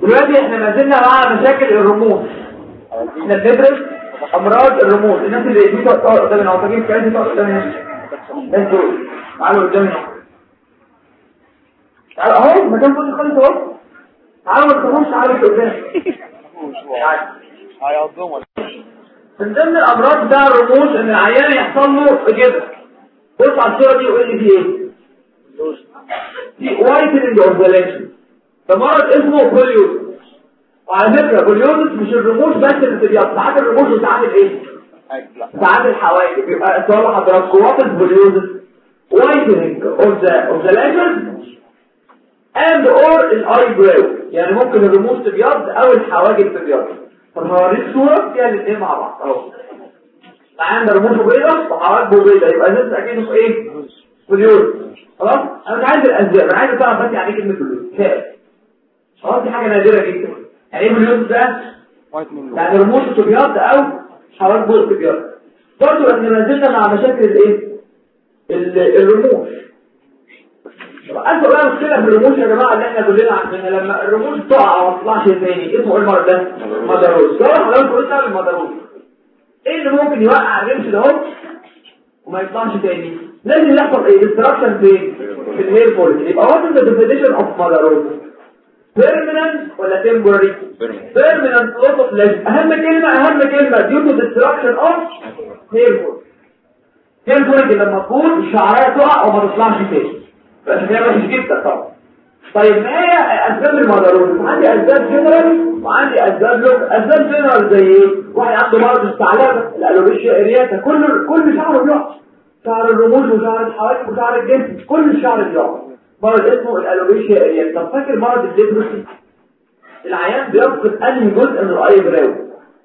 دلوقتي احنا ما زلنا مع مشاكل الرموش. احنا بندرس امراض الرموش. الناس اللي دي تقطع قدامنا او تجيب كاس تقطع قدامنا انتوا تعالوا قدامنا. تعالوا اهو مكان فاضي خالص اهو. تعالوا ما تخافوش تعالوا قدام. هيعضهم من ضمن الامراض بتاع الرموش ان العيان يحصل له كده. بص على الصوره دي وقول لي في ايه؟ دي وايتنج اوف ذا لينس. ده مرض اسمه بوليوز. وعلى فكره بوليوز مش الرموش بس اللي بتبيض، ساعات الرموش بتعمل ايه؟ ساعات الحواجب. يبقى سؤال حضراتكم وات از بوليوز؟ وايتنج اوف ذا لينس and or الايبراو. يعني ممكن الرموش تبيض او الحواجب تبيض. طب هوريك صوره فيها الاثنين مع بعض اهو. معانا رموشه بيضاء وحواجبه بيضاء، يبقى ده اكيد في ايه؟ بوليوز. خلاص انا مش عايز الاسباب، انا عايز اعرف بس يعني ايه كلمه بوليوز. خلاص دي حاجه نادره جدا. يعني ايه بوليوز ده؟ يعني رموشه تبيض او حواجبه تبيض. برضه احنا ما زلنا مع مشاكل الايه؟ الرموش. أنتوا بقى مشكلة في الرموش يا جماعة اللي احنا كلنا عارفينها. لما الرموش تقع وما تطلعش تاني اسمه ايه المرض ده؟ مدروس. ده حضرتك قلنا المدروس. ايه اللي ممكن يوقع الرمش ده اهو وما يطلعش تاني؟ لازم يحصل ايه؟ ديستراكشن فين؟ في الهير فوليكل. يبقى وات از ذا ديفينيشن اوف مدروس؟ بيرمننت ولا تمبوراري؟ بيرمننت لوس اوف ليجن. اهم كلمة ديو تو ديستراكشن اوف هير فوليكل. هير فوليكل لما تكون الشعرية تقع وما تطلعش تاني بس هي وحش جدا طبعا. طيب ما هي اسباب المدروس؟ عندي اسباب جنرال وعندي اسباب لوك. اسباب جنرال زي ايه؟ واحد عنده مرض الثعلبه، الالوبيشيا ارياتا، كل شعره بيقع. شعر الرموش وشعر الحواجب وشعر الجسم كل الشعر بيقع. مرض اسمه الالوبيشيا ارياتا. طب فاكر مرض الليبروسي؟ العيان بيفقد انهي جزء من الايبراو؟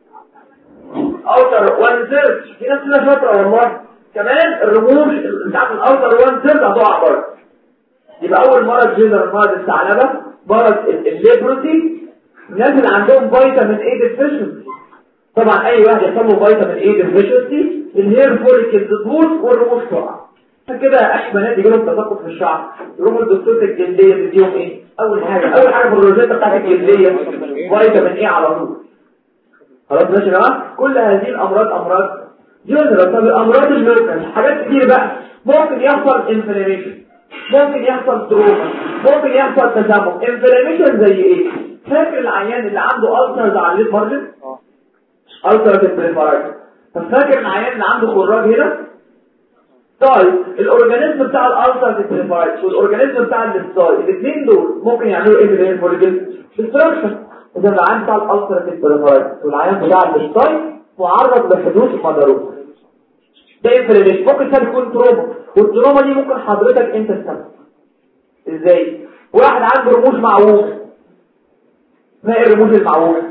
اوتر وان ثيرد. في ناس كده شاطره والله. كمان الرموش بتاعت الاوتر وان ثيرد هتقع برضه. يبقى اول مرض جنرال مرض الثعلبه، مرض الليبروسي. الناس اللي عندهم فيتامين اي ديفيشنسي. طبعا اي واحد يحصل له فيتامين اي ديفيشنسي الهير فوليكل تبوظ والرموش تقع. عشان كده اي بنات يجي لهم تساقط في الشعر يروحوا لدكتوره الجلديه تديهم ايه؟ اول حاجه في الروجيتا بتاعت الجلديه فيتامين اي على طول. خلاص ماشي يا جماعه. كل هذه الامراض امراض جنرال. طب الامراض اللوكال حاجات كتير بقى. ممكن يحصل انفلاميشن، ممكن يحصل تروما، ممكن يحصل تسمم. انفلاميشن زي ايه؟ فاكر العيان اللي عنده ألسرز على الليد مارجن؟ ألسرز البريفرايتس. فاكر العيان اللي عنده خراج هنا؟ طيب الأورجانيزم بتاع الألسرز البريفرايتس والأورجانيزم بتاع الستاي الاثنين دول ممكن يعملوا ايه في الهير فوليكل؟ ديستراكشن. إذا العيان بتاع الألسرز البريفرايتس والعيان بتاع الستاي معرض لحدوث مدروس. ده انفلاميشن. ممكن كان يكون تروما، والتروما دي ممكن حضرتك انت تسبب. ازاي؟ واحد عنده رموش معوجه. ما هي الرموش المعوجه؟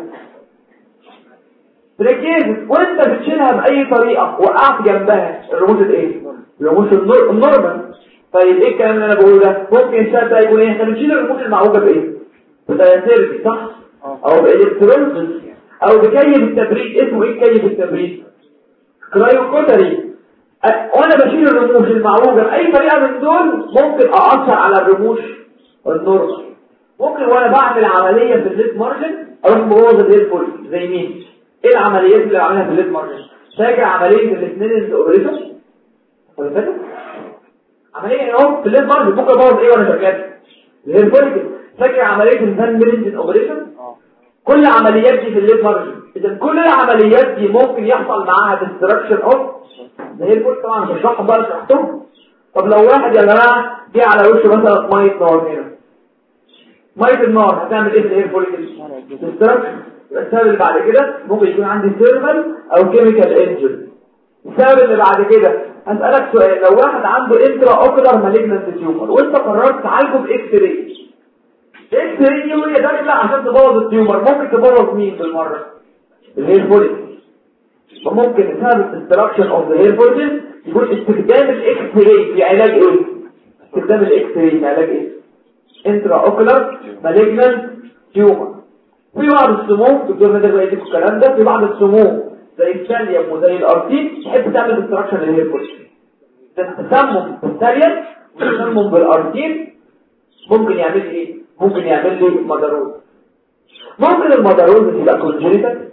ركزت وانت بتشيلها باي طريقه وقعت جنبها الرموش الايه؟ الرموش النورمال. طيب ايه الكلام اللي انا بقوله ده؟ ممكن السبب ده يكون ايه؟ احنا بنشيل الرموش المعوجه بايه؟ بتيربي صح؟ او بالكترونز او بكيف التبريد. اسمه ايه كيف التبريد؟ كرايوكوتري. وانا بشيل الرموش المعوجه باي طريقه من دول ممكن اثر على الرموش النورمال. ممكن وانا بعمل عمليه في الليد مارجن اروح مبوظ الهير فوليكل. زي مين؟ ايه العمليات اللي بعملها في الليد مارجن؟ فاكر عمليه الاثنين اوبريشن؟ فاكر عمليه اهو في الليد مارجن ممكن ابوظ ايه وانا شغال؟ الهير فوليكل. فاكر عمليه الفان ميلنجن اوبريشن؟ كل عمليات دي في الليد مارجن. اذا كل العمليات دي ممكن يحصل معاها ديستراكشن اوف زي الفل. طبعا مش هشرحهم بقى شرحتهم. طب لو واحد يا جماعه جه على وشه مثلا ميه نار هنا، ميه النار هتعمل ايه في الهير فوليكل؟ ديستراكشن. السبب اللي بعد كده ممكن يكون عندي ثيرمال او كيميكال انجري. السبب اللي بعد كده هسألك سؤال. لو واحد عنده انترا اوكولار مالجنانت تيومر وانت قررت تعالجه باكس راي، اكس راي وهي داخله عشان تبوظ التيومر ممكن تبوظ مين بالمره؟ الهير فوليكل. فممكن بسبب الديستراكشن اوف ذا هير فوليكل يكون استخدام الاكس راي في علاج ايه؟ استخدام الاكس راي في علاج ايه؟ انترا اوكولار مالجنانت تيومر. في بعض السموم دكتور نادر بقى يديك الكلام ده. في بعض السموم زي الثاليوم وزي الارتين تحب تعمل ديستراكشن للهير فوليكل. التسمم بالثاليوم والتسمم بالارتين ممكن يعمل ايه؟ ممكن يعمل لي مدروس. ممكن المدارون تبقى كونجنيتال،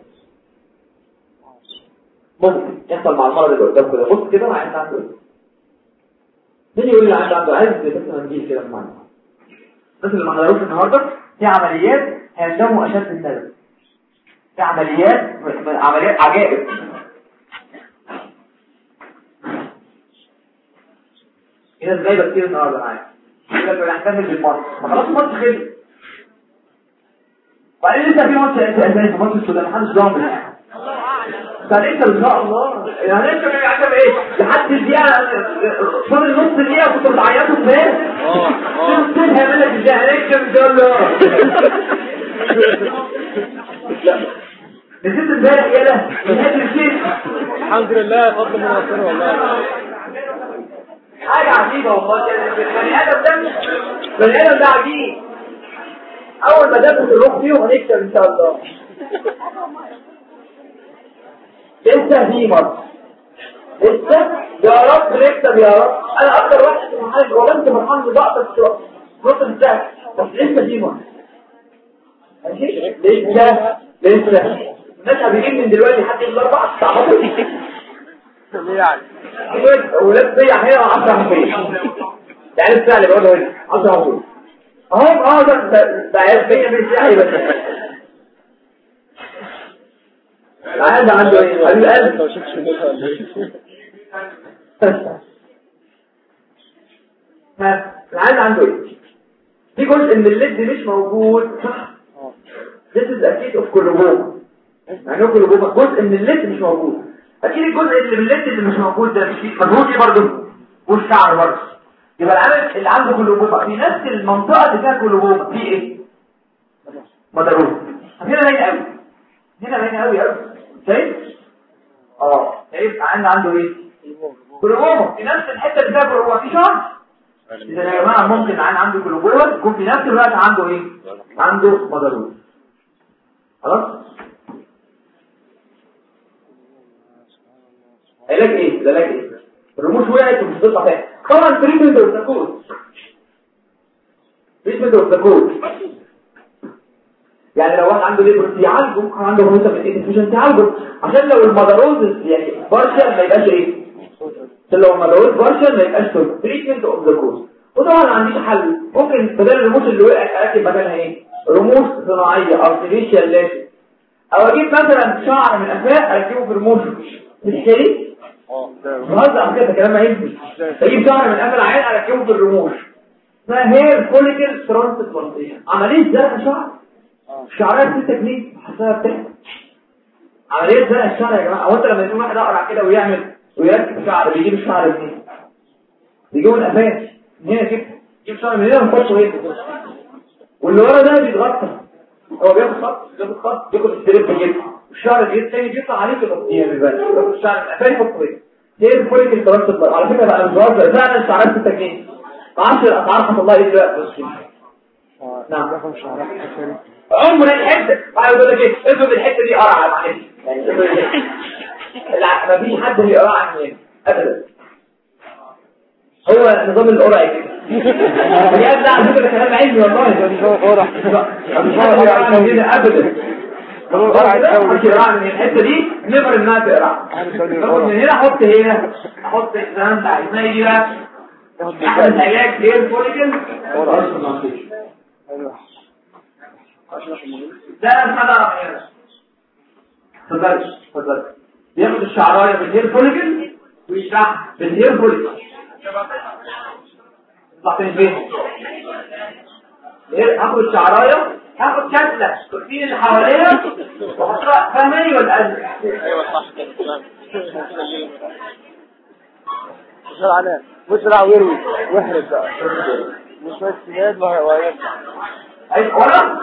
ممكن يحصل مع المرض اللي قدامك كده. بص كده عايز عنده ايه؟ مين يقول لي عنده عايز مثلا نجيب كده معانا الناس اللي ما حضروش النهارده في عمليات هيندموا اشد الندم، في عمليات عجائب. في ناس جايبه كتير النهارده معايا يقول لك هنكمل بالماتش، خلاص الماتش خلص وبعدين لسه في ماتش اساسي، ماتش السودان محدش ضامن يعني. فانت ان شاء الله يعني انت عارف ايه لحد الدقيقه فاضل نص دقيقه كنت بتعيطوا فين؟ شوف هيعمل لك ازاي هنكسب ان شاء الله. نسيت امبارح يالا الحمد لله فضل من ربنا والله. حاجه عجيبه والله. بني ادم ده عجيب. اول ما دبت الروح فيه وهنكسب ان شاء الله. لسه في ماتش، لسه يا رب نكسب يا رب. انا اكتر واحد فرحان وانت فرحان بضغط الشوط بتاعك، بس لسه في ماتش ماشي. لسه الناس هتجيب من دلوقتي لحد الاربعه تعبطوا يعني ولاد بيع هنا 10 فين يعني الساعه اللي بقولها هنا 10 فين اهو. ده عيال بيع بالساعه بس العيال ده عنده ايه؟ حبيب العيال عنده ايه؟ في جزء من الليد مش موجود صح؟ This is a case of كلوبوما. يعني كلوبوما جزء من الليد مش موجود. اكيد الجزء اللي من الليد اللي مش موجود ده مش مجهود ايه برضه؟ والشعر برضه. يبقى العيال اللي عنده كلوبوما في نفس المنطقه اللي فيها كلوبوما في ايه؟ مدارون. هنا باين قوي. هنا باين قوي قوي. شايف؟ شايف عنده ايه؟ كلوبوما في نفس الحته اللي فيها كلوبوما في شعر. اذا يا جماعه ممكن عنده كلوبوما يكون في نفس الوقت عنده ايه؟ عنده مدارون. خلاص؟ علاج ايه؟ العلاج ايه؟ الرموش وقعت ومش هتطلع تاني. طبعا تريتمنت اوف ذا كوز. تريتمنت اوف ذا كوز. يعني لو واحد عنده ليبر يعالجه، عنده هوسه من الانفيوجن تعالجه عشان لو المداروز يعني بارشل ما يبقاش ايه؟ عشان لو المداروز بارشل ما يبقاش تريتمنت اوف ذا كوز. وطبعا ما عنديش حل، ممكن بدل الرموش اللي وقعت اركب مكانها ايه؟ رموش صناعيه ارتفيشال لاشي، او اجيب مثلا شعر من قفاه اركبه في رموش تشتري بهزر كده كلام ما يمشي. اجيب شعر من قفا العين اركبه في الرموش اسمها هير فوليكل ترانسبلانتيشن. عمليه زرع شعر الشعرات دي تكنيك حسابها بتاعها. عمليه زرع الشعر يا جماعه، هو انت لما يكون واحد اقرع كده ويعمل ويركب شعر بيجيب الشعر منين؟ بيجيبه من قفاه هنا كده، يجيب شعر من هنا ونحطه هنا واللي ورا ده بيتغطى. هو بياخد خط ياخد الدريب كده الشعر الثاني بيطلع عليه كده بيبان الشعر القفاه يحطه هنا. هي فوليكل ترانسبلانتيشن. على فكره بقى الجواب فعلا الشعرات في التكنيك 10 اسعار حط الله ايه دلوقتي. نعم رقم شعرات عمر الحته عايز اقول لك ايه؟ افرض الحته دي قرعه معلش يعني لا مفيش حد بيقرع عني ابدا. هو نظام القرع كده بجد. لا على فكره كلام علمي والله مش هو قرع مش هو قرع كده ابدا. هو القرع من الحته دي نقدر انها تقرع من هنا احط الكلام ده عايزني يجي بقى احد العلاج غير فوليكل ده انا هذا تفضل بياخد الشعرايه بالهير فوليكل ويشرح بالهير فوليكل طلعتين فين هاخد الشعرايه هاخد كتله الكرسين اللي حواليها واحطها فهماني ولا قلب. ايوه صح كده بسرعه ويروي واحرج بقى مش بس سياد ويرجع عايز ورا.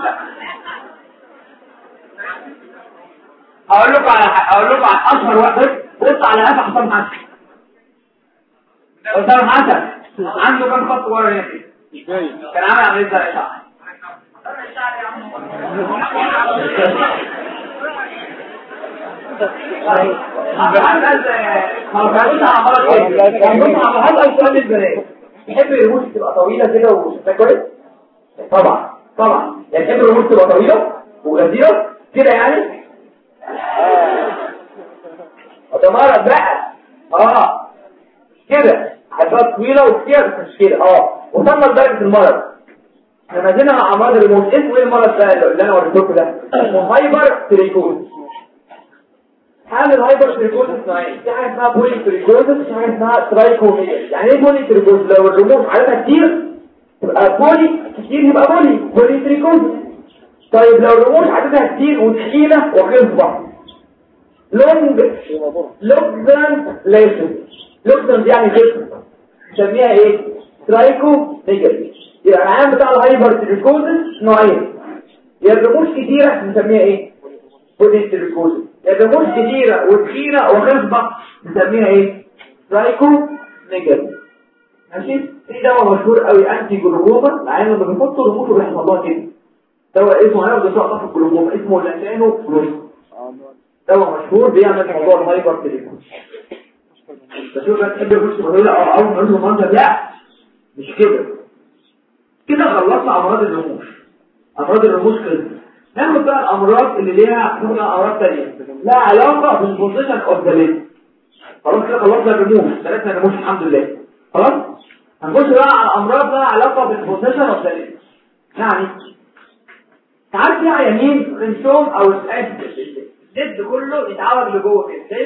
اقول لكم على اشهر واحد بص على قفا حسام حسن عنده كام خط ورا هنا مش جاي كان عامل عمليه زرع شعر. يحب الرموش تبقى طويله كده وشكلها كويس. طبعا يعني يحب الرموش تبقى طويله وغزيره كده يعني ده مرض بقى كده حاجات طويله وكتير مش كده وصلنا لدرجه المرض. احنا مازلنا مع امراض الريموت. اسمه ايه المرض ده اللي انا وريته لكم ده؟ اسمه هايبر تريكوز. حال الهايبر تريكوز نوعين، في حاجه اسمها بولي تريكوز وفي حاجه اسمها ترايكوميا. يعني ايه بولي تريكوز؟ لو الريموت عددها كتير يبقى بولي كتير، يبقى بولي تريكوز. طيب لو الرموش عددها كتير وتخينه وخصبه لوكزان ليسن. لوكزان يعني خصبه نسميها ايه؟ ترايكو نيجاتيف. يبقى العام بتاع الهايبر تريكوزس نوعين، يا الرموش كتيره نسميها ايه؟ بولي تريكوزس. يا الرموش كتيره وتخينه وخصبه نسميها ايه؟ ترايكو نيجاتيف. ماشي. في دواء مشهور قوي انتي جلوكوما، مع انه لما بيحطوا رموشه بيحصل لها كده. دواء اسمه هياخد شقه الجلوكوما اسمه لاتانو فلوس. دواء مشهور بيعمل موضوع الهايبر تريكوز. بشوف بقى تحب الرموش تقول لا اول ما نقول المنظر لا مش كده. كده خلصنا امراض الرموش. امراض الرموش كده. ناخد بقى الامراض اللي ليها امراض ثانيه لا علاقه بالبوزيشن اوف ذا ليد. خلاص كده خلصنا الرموش، ثلاثه رموش الحمد لله. خلاص هنخش بقى على امراض لها علاقه بالبوزيشن اوف ذا ليد. يعني تعال في عيانين خنسوم او الزد كله يتعوج لجوه كده.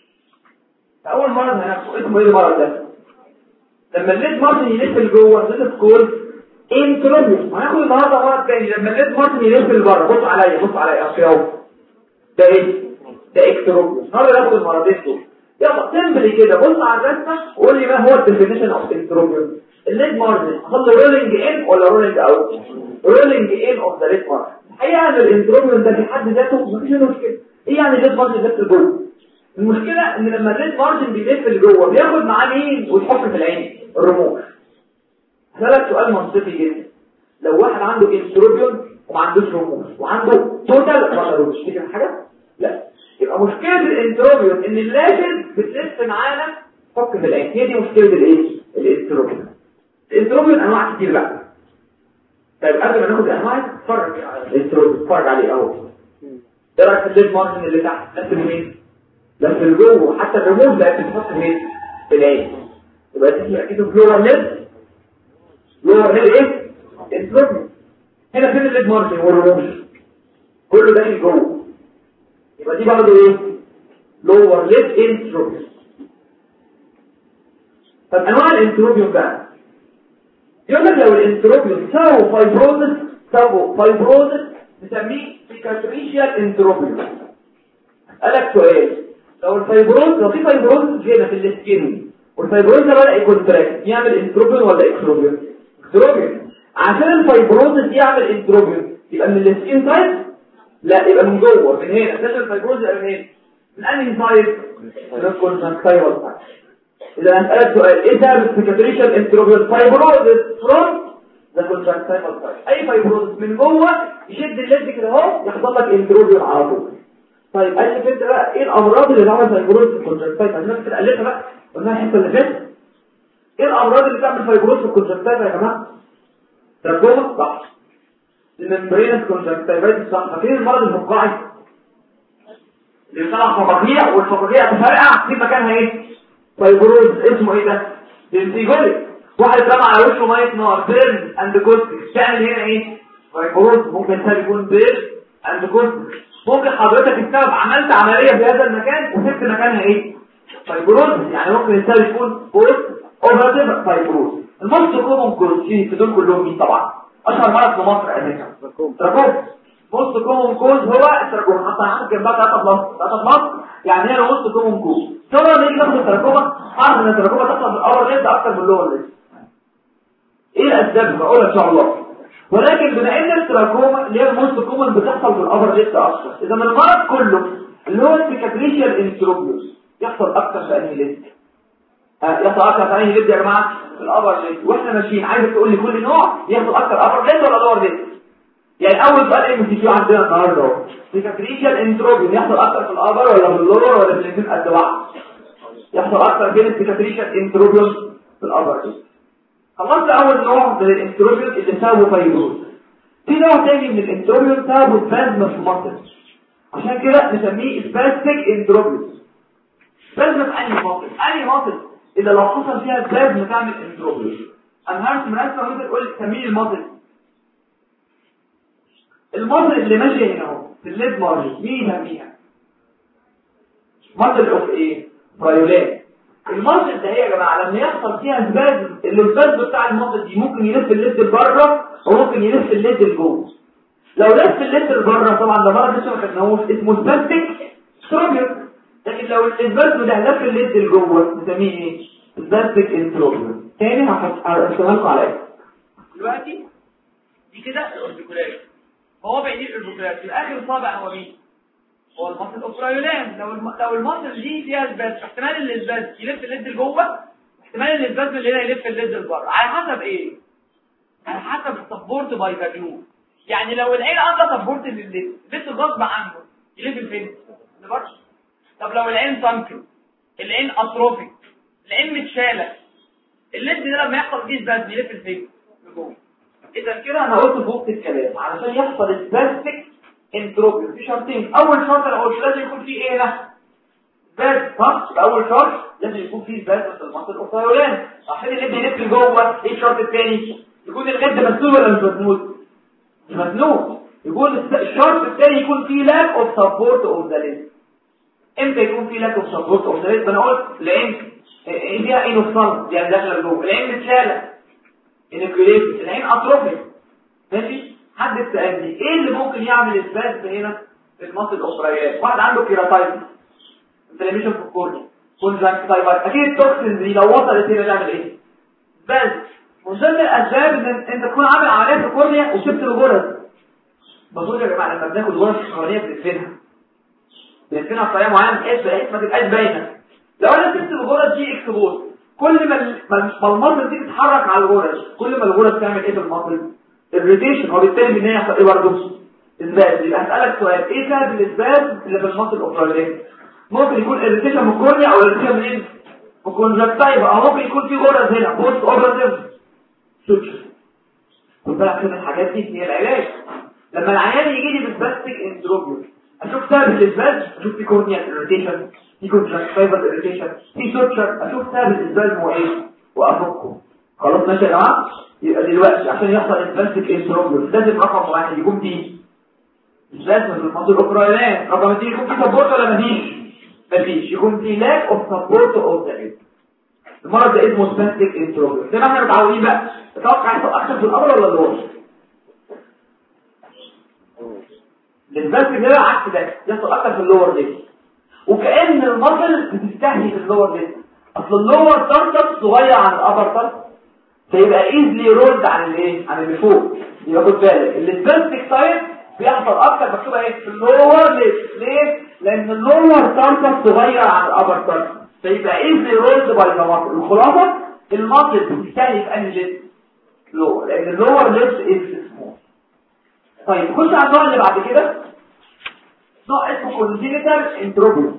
اول مرض هناخده اسمه ايه المرض ده؟ لما الليد مارتن يلف لجوه ده سكول انتروبيوم. هناخد النهارده مرض تاني لما الليد مارتن يلف لبره. بص عليا اهو. ده ايه؟ ده اكتروبيوم. النهارده ناخد المرضين دول. يلا سمبلي كده بص على الرسمه وقول لي ما هو الديفينيشن اوف انتروبيوم. الليد مارجن حصل له رولينج ان ولا رولينج اوت؟ رولينج ان اوف ذا ليد مارجن. الحقيقه ان الانتروبيوم ده في حد ذاته مفيش مشكله. ايه يعني الليد مارجن لف لجوه؟ المشكله ان لما الليد مارجن بيلف لجوه بياخد معاه مين ويحط في العين؟ الرموش. هسألك سؤال منطقي جدا. لو واحد عنده انتروبيوم وما عندوش رموش وعنده توتال رموش تفتكر حاجه؟ لا. يبقى مشكله الانتروبيوم ان اللافت بتلف معانا فك في العين. هي دي مشكله الايه؟ الانتروبيوم. الانتروبيوم انواع كتير بقى. طيب قبل ما ناخد الانواع اتفرج على الانتروبيوم، اتفرج عليه اهو. ايه رايك في الليد مارجن اللي تحت؟ لف منين؟ لف لجوه. حتى الرموش بقت بتحط منين؟ في العين. يبقى دي اكيد فلور ليد. فلور ليد ايه؟ انتروبيوم. هنا فين الليد مارجن والرموش؟ كله داخل جوه. يبقى دي برضه ايه؟ لور ليد انتروبيوم. طب انواع الانتروبيوم بقى يقول لك لو الانتروبيوم ساووا فايبروزس نسميه سيكاتريشيال انتروبيوم. اسالك سؤال، لو في فايبروز هنا في السكين والفايبروز ده بدا يكونتراكت يعمل انتروبيوم ولا اكستروبيوم؟ اكستروبيوم. عشان الفايبروز يعمل انتروبيوم يبقى من السكين سايد؟ لا، يبقى من جوه من هنا. ده الفايبروز يبقى من هنا. من انهي سايد؟ من الكونتراكتايل سايد. إذا هسألك سؤال، إيه سبب السيكاتريشال انتروبيوم؟ فايبروزس فروم ذا كونتراكتايل سايد. أي فايبروزس من جوه يشد الليد كده أهو يحصل لك انتروبيوم على طول. طيب قال لي انت بقى ايه الامراض اللي تعمل فايبروز في الكونتراكتايل؟ عشان كده قلتها بقى قلنا الحته اللي فاتت. ايه الامراض اللي تعمل فايبروز في الكونتراكتايل يا جماعه؟ تراكوما صح. الممبرينس كونتراكتايل صح. فاكرين المرض الفقاعي اللي بيطلع فقاقيع والفقاقيع تفرقع في مكانها ايه؟ فايبروز. اسمه ايه ده؟ دنتيجوليك. واحد اترمى على وشه ميه نار بيرن اند كوستيك تعمل هنا ايه؟ فايبروز. ممكن ده يكون بيرن اند كوستيك. ممكن حضرتك السبب عملت عملية في هذا المكان وسبت مكانها ايه؟ فايبروز. يعني ممكن السبب يكون بوست اوفرتيف فايبروز. الموست كومون كوز في دول كلهم مين طبعا؟ اشهر مرض في مصر اساسا تراكوما. موست كومون كوز هو التراكوما. حتى عندك جنبها 3 بلس يعني هي الموست كومون كوز. طبعا نيجي ناخد التراكوما. عارف ان التراكوما تحصل في الاول ليد اكتر من اللور ليد. ايه الاسباب؟ بقولها ان شاء الله. ولكن بما ان التراكوما اللي هي الموست كومن بتحصل في الابر ليست اكتر، اذا المرض كله اللي هو السيكاتريشال انتروبيوس يحصل اكتر في انهي ليست؟ يحصل اكتر في انهي ليست يا جماعه؟ في الابر ليست. واحنا ماشيين عايزك تقول لي كل نوع يحصل اكتر ابر ليست ولا لور ليست؟ يعني اول سؤال ام سي كيو عندنا النهارده اهو، سيكاتريشال انتروبيوس يحصل اكتر في الابر ولا في اللور ولا في الاثنين قد بعض؟ يحصل اكتر بين السيكاتريشال انتروبيوس في الابر ليست. خلصنا اول نوع من الانتروبيوم اللي سببه فايبروز. في نوع تاني من الانتروبيوم سببه سبازم في المصل. عشان كده نسميه سباستيك اندروبيوس. سبازم انهي ماسل اذا لو حصل فيها سبازم تعمل اندروبيوس. انا هرسم رسمه وانت تقول سميه الماسل اللي ماشي هنا اهو في الليد مارجن. مين يسميها؟ ماسل اوف ايه؟ برايولات. الماسل ده هي يا جماعه لما يحصل فيها سبازم السبازم بتاع الماسل دي ممكن يلف الليد لبره وممكن يلف الليد لجوه. لو لف الليد لبره طبعا ده مرض لسه ما خدناهوش اسمه سباستيك ستروبيوس. لكن لو الاسبازم ده لف الليد لجوه نسميه ايه؟ سباستيك انتروبيوس. تاني هشتغل لكم على ايه دلوقتي. دي كده الاوربيكولار هو بعيد الاوربيكولار في اخر صابع هو مين؟ هو الماسل اوبرايولان. لو الماسل دي فيها اسباز احتمال الاسباز يلف الليد لجوه احتمال الاسباز اللي هنا يلف الليد لبره على حسب ايه؟ على حسب السبورت باي فاليو. يعني لو العين عندها سبورت للليد لسه غصب عنه يلف فين؟ لبره. طب لو العين سانكل العين اتروفيك العين متشاله الليد ده لما يحصل فيه اسباز يلف فين؟ لجوه. اذا كده انا قلت فوق الكلام علشان يحصل سباستيك انتروبيوس في شرطين. اول شرط انا قلت لازم يكون فيه ايه هنا؟ سباز. صح؟ اول شرط لازم يكون فيه سباز في المنطقه الاوفيولان عشان الليد يلف لجوه. ايه الشرط الثاني؟ يكون الغد مسنود ولا مش مسنود؟ مش مسنود. يكون الشرط الثاني يكون فيه لاك اوف سبورت اوف ذا ليد. امتى يكون فيه لاك اوف سبورت اوف ذا ليد؟ انا قلت العين فيها انوصال يعني داخله لجوه، العين متشاله انكوليت، العين اتروفيك. ماشي؟ حد سألني ايه اللي ممكن يعمل اسباز هنا في المصل الاوبرايات؟ واحد عنده كيراتايتس انفلاميشن في الكورنيا كونجكتيفايتس اكيد التوكسين دي لو وصلت هنا تعمل ايه؟ اسباز. من ضمن الاسباب ان انت تكون عامل عمليه في الكورنيا وسبت الغرز. بصوا يا جماعه لما بناخد غرز الكورنيا بنقفلها بطريقه معينه بحيث ما تبقاش باينه. لو انا سبت الغرز دي اكسبوز كل ما المصل دي تتحرك على الغرز كل ما الغرز تعمل ايه في المصل؟ الريديشن. وبالتالي ان هي يحصل ايه برضه؟ اسباز. يبقى هسألك سؤال ايه سبب الاسباز اللي في المصل الاوبرايات؟ ممكن يكون الريديشن من الكورنيا او الريديشن منين؟ من كونجكتيفا او ممكن يكون في غرز هنا بوست اوبراتيف سوتشر. خد بالك من الحاجات دي هي العلاج. لما العيان يجي لي بالباستيك اندروبيوس اشوف سبب الاسباز، اشوف في كورنيا الريديشن في كونجكتيفا الريديشن في سوتشر، اشوف سبب الاسباز هو ايه وافكه. خلاص ماشي يا جماعه؟ يبقى دلوقتي عشان يحصل البلاستيك انتروبيوس لازم رقم واحد يكون فيه لازم في المنطقه الاوبرايات. رقم 2 يكون فيه سبورت ولا مفيش يكون فيه لاك اوف سبورت اوف ذا ليد. المرض ده اسمه بلاستيك انتروبيوس. زي ما احنا متعودين بقى تتوقع يحصل اكتر في الامر ولا الوسط؟ البلاستيك ده عكس ده يحصل اكتر في اللور ليد وكأن المصل بتستهدف اللور ليد. اصل اللور ترتب صغير عن الابر ترتب فيبقى ايزلي رولد عن الايه؟ عن اللي فوق. يبقى خد بالك السباستيك سايد بيحصل اكتر مكتوبه ايه؟ في اللور ليد. ليه؟ لان اللور تارتر صغير عن الابر تارتر فيبقى ايزلي رولد باي ذا ماسل. الخلاصه الماسل بتستهدف انهي ليد؟ لور لان اللور ليد از سمول. طيب نخش على النوع اللي بعد كده نوع اسمه كونجينيتال انتروبيوس.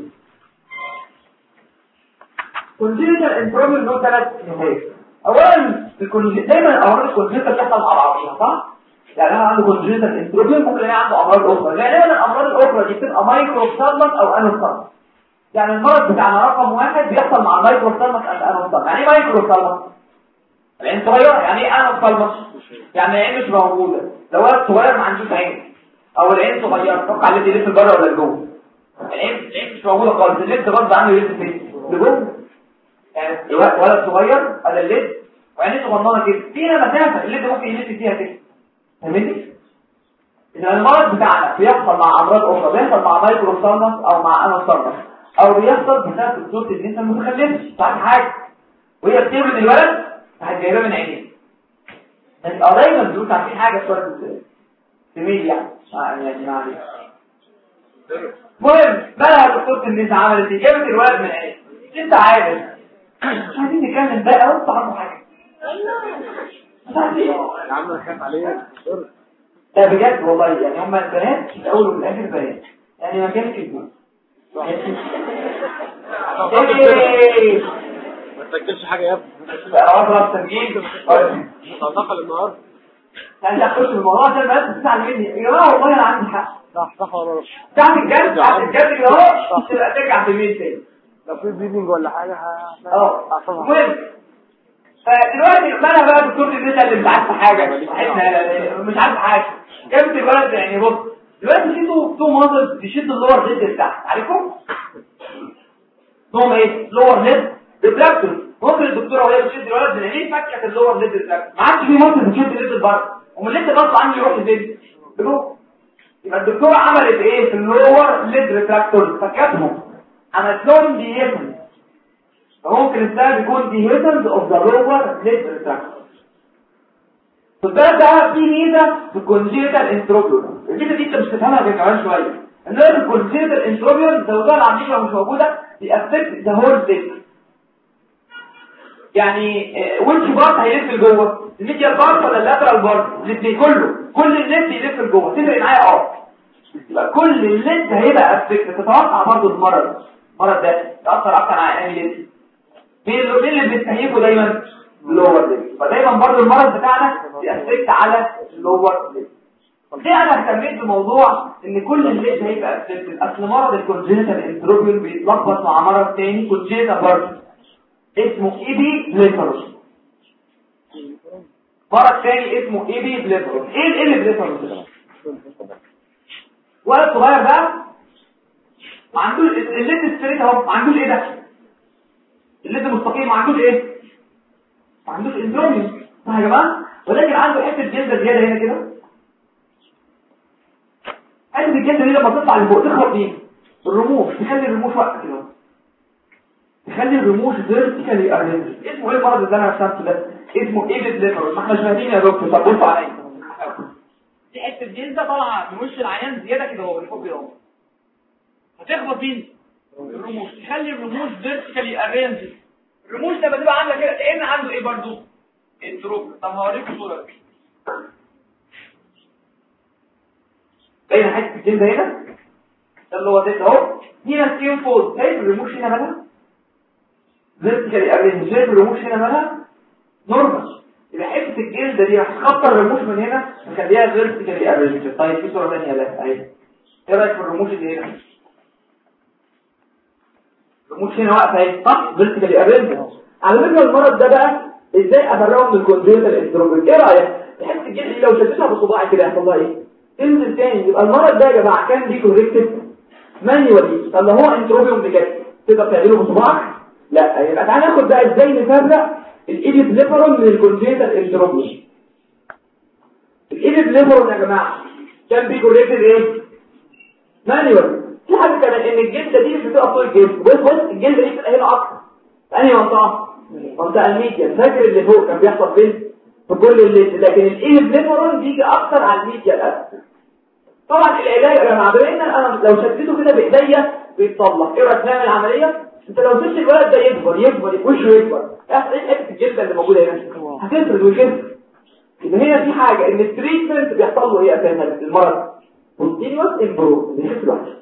كونجينيتال انتروبيوس له 3 نهايات. اولا دايما الامراض الكونجنتال بتحصل مع بعضيها صح؟ يعني انا عنده كونجنتال انتروبيوس ممكن الاقي عنده امراض اخرى. غالبا الامراض الاخرى دي بتبقى مايكروسالمس او انوسالمس. يعني المرض بتاعنا رقم 1 بيحصل مع المايكروسالمس او انوسالمس. يعني ايه مايكروسالمس؟ العين صغيره. يعني ايه انوسالمس؟ يعني العين مش موجوده. لو ولد صغير ما عندوش عين او العين صغيره توقع اللي يلف بره ولا لجوه؟ العين مش موجوده خالص. الليد غصب عنه يلف فين؟ لجوه. يعني ولد صغير على الليد وعينيه صغننه كده فيها مسافه الليد ممكن يلف فيها كده. فهمتني؟ اذا المرض بتاعنا بيحصل مع امراض اخرى بيحصل مع مايكروسالمس او مع انوسالمس او بيحصل بسبب الصوت اللي انت ما بتخلفش صح حاجه وهي بتولد الولد هتجيبها من عينيه. انت قريبا بتقول عارفين حاجه شويه سميل يعني معلش. المهم بقى الصوت اللي انت عملت جابت الولد من عينيه. انت عارف مش عايزين نكمل بقى اهو تعرفوا حاجه. يا عم انا خايف عليك. لا بجد والله يعني هم البنات في الاول وفي الاخر بنات يعني ما كانش كده. ما تسجلش حاجه يا ابني. اقرب تسجيل هتنقل النهارده يعني اخش في الموضوع عشان بس تسمع مني يا جماعه والله انا عندي حق. صح ولا لا؟ بتاعت الجد كده اهو تبقى ترجع في مين تاني لو في بليدنج ولا حاجه المهم فدلوقتي انا بقى دكتور النساء اللي مش عارف حاجه صاحبنا مش عارف حاجه جابت الولد يعني بص دلوقتي في تو ماسل بيشد اللور ليد لتحت عارفهم نوم ايه لور ليد ريفلكتور ممكن الدكتوره وهي بتشد الولد من عينيه فكت اللور ليد ريفلكتور ما عادش في ماسل بتشد ليد لبره ومن اللي غصب عني يروح لفين يبقى الدكتوره عملت ايه في اللور ليد ريفلكتور فكتهم عملت لهم ديهيتنس فممكن السبب يكون ديهيتنس اوف ذا لور ليد ريفلكتور فالبلد ده في ميزه في الكونجيتال انتروبيون الميزه دي انت مش تفهمها غير كمان شويه ان الكونجيتال انتروبيون لو ده العمليه مش موجوده بيأفكت ذا هول سيستم يعني ويتش بارت هيلف لجوه الميديال بارت ولا اللاترال بارت الاثنين كل الليد يلف لجوه تفرق معايا يبقى كل الليد هيبقى افكت تتوقع برضه المرض ده تاثر اكتر على الليد مين اللي بيستهيفه دايما اللور ليد فدايما برضه المرض بتاعنا بيأفكت على اللور ليد ليه انا اهتميت بموضوع ان كل الليد هيبقى افكت اصل مرض الكونجنتال انتروبيون بيتلخبط مع مرض تاني كونجنتال برضه اسمه ايبي بليفروس مرض تاني اسمه ايبي بليفروس ايه الايبي بليفروس ده ولد صغير بقى ما عندوش الليد ستريت اهو ما عندوش ايه ده الليد مستقيم ما عندوش ايه ما عندوش اندروميوم صح يا جماعه ولكن عنده حته جلد زياده هنا كده حته الجلد دي لما تطلع لفوق تخبط فيه الرموش تخلي الرموش وقت كده تخلي الرموش فيرتيكالي ارينج اسمه ايه المرض اللي انا رسمته ده اسمه ايه بليفروس ما احنا مش فاهمين يا دكتور طب بصوا عليا دي حته جلده طالعه من وش العيان زياده كده هو بالفوق كده هتخبط فين الرموش تخلي الرموش فيرتيكالي ارينج الرموش ده بتبقى عامله كده كأن عنده ايه برضو انتروب طب هوريكم صوره باين حته الجلده هنا ده اللي هو ده اهو هنا سكين فولد شايف الرموش هنا مالها فيرتيكالي ارينج الرموش هنا مالها نورمال يبقى حته الجلده دي هتخطر الرموش من هنا نخليها فيرتيكالي ارينج طيب في صوره ثانيه لا اهي ايه رايك في الرموش اللي هنا الرموش هنا واقفه اهي صح فيرتيكالي ارينج على فكره المرض ده بقى ازاي افرقه من الكونجنتال انتروبيون ايه رايك حته الجلد دي لو شدتها بصباعي كده هيحصل لها ايه تنزل تاني يبقى المرض ده يا جماعه كان دي كوريكتد مانيوالي طب هو انتروبيون بجد تقدر تعمله بصباعك لا يبقى تعالى ناخد بقى ازاي نفرق الايبي بليفرون من الكونجنتال انتروبيون الايبي بليفرون يا جماعه كان بيكوريكتد ايه مانيوال في حاجه كمان ان الجلده دي مش بتقف طول الجسم بص الجلده دي بتبقى هنا اكتر انهي منطقه الميديا فاكر اللي فوق كان بيحصل فين في كل اللي لكن الايبي بليفرون بيجي اكتر على الميديا الاكتر طبعا العلاج يا جماعه بما ان انا لو شديته كده بايديا بيتصلح ايه رايك نعمل عمليه انت لو سبت الولد ده يكبر وشه يكبر ايه حته الجلده اللي موجوده هنا هتفرد ويكبر يبقى هنا في حاجه ان التريتمنت بيحصل له ايه اساسا المرض كونتينوس امبروف بيخف لوحده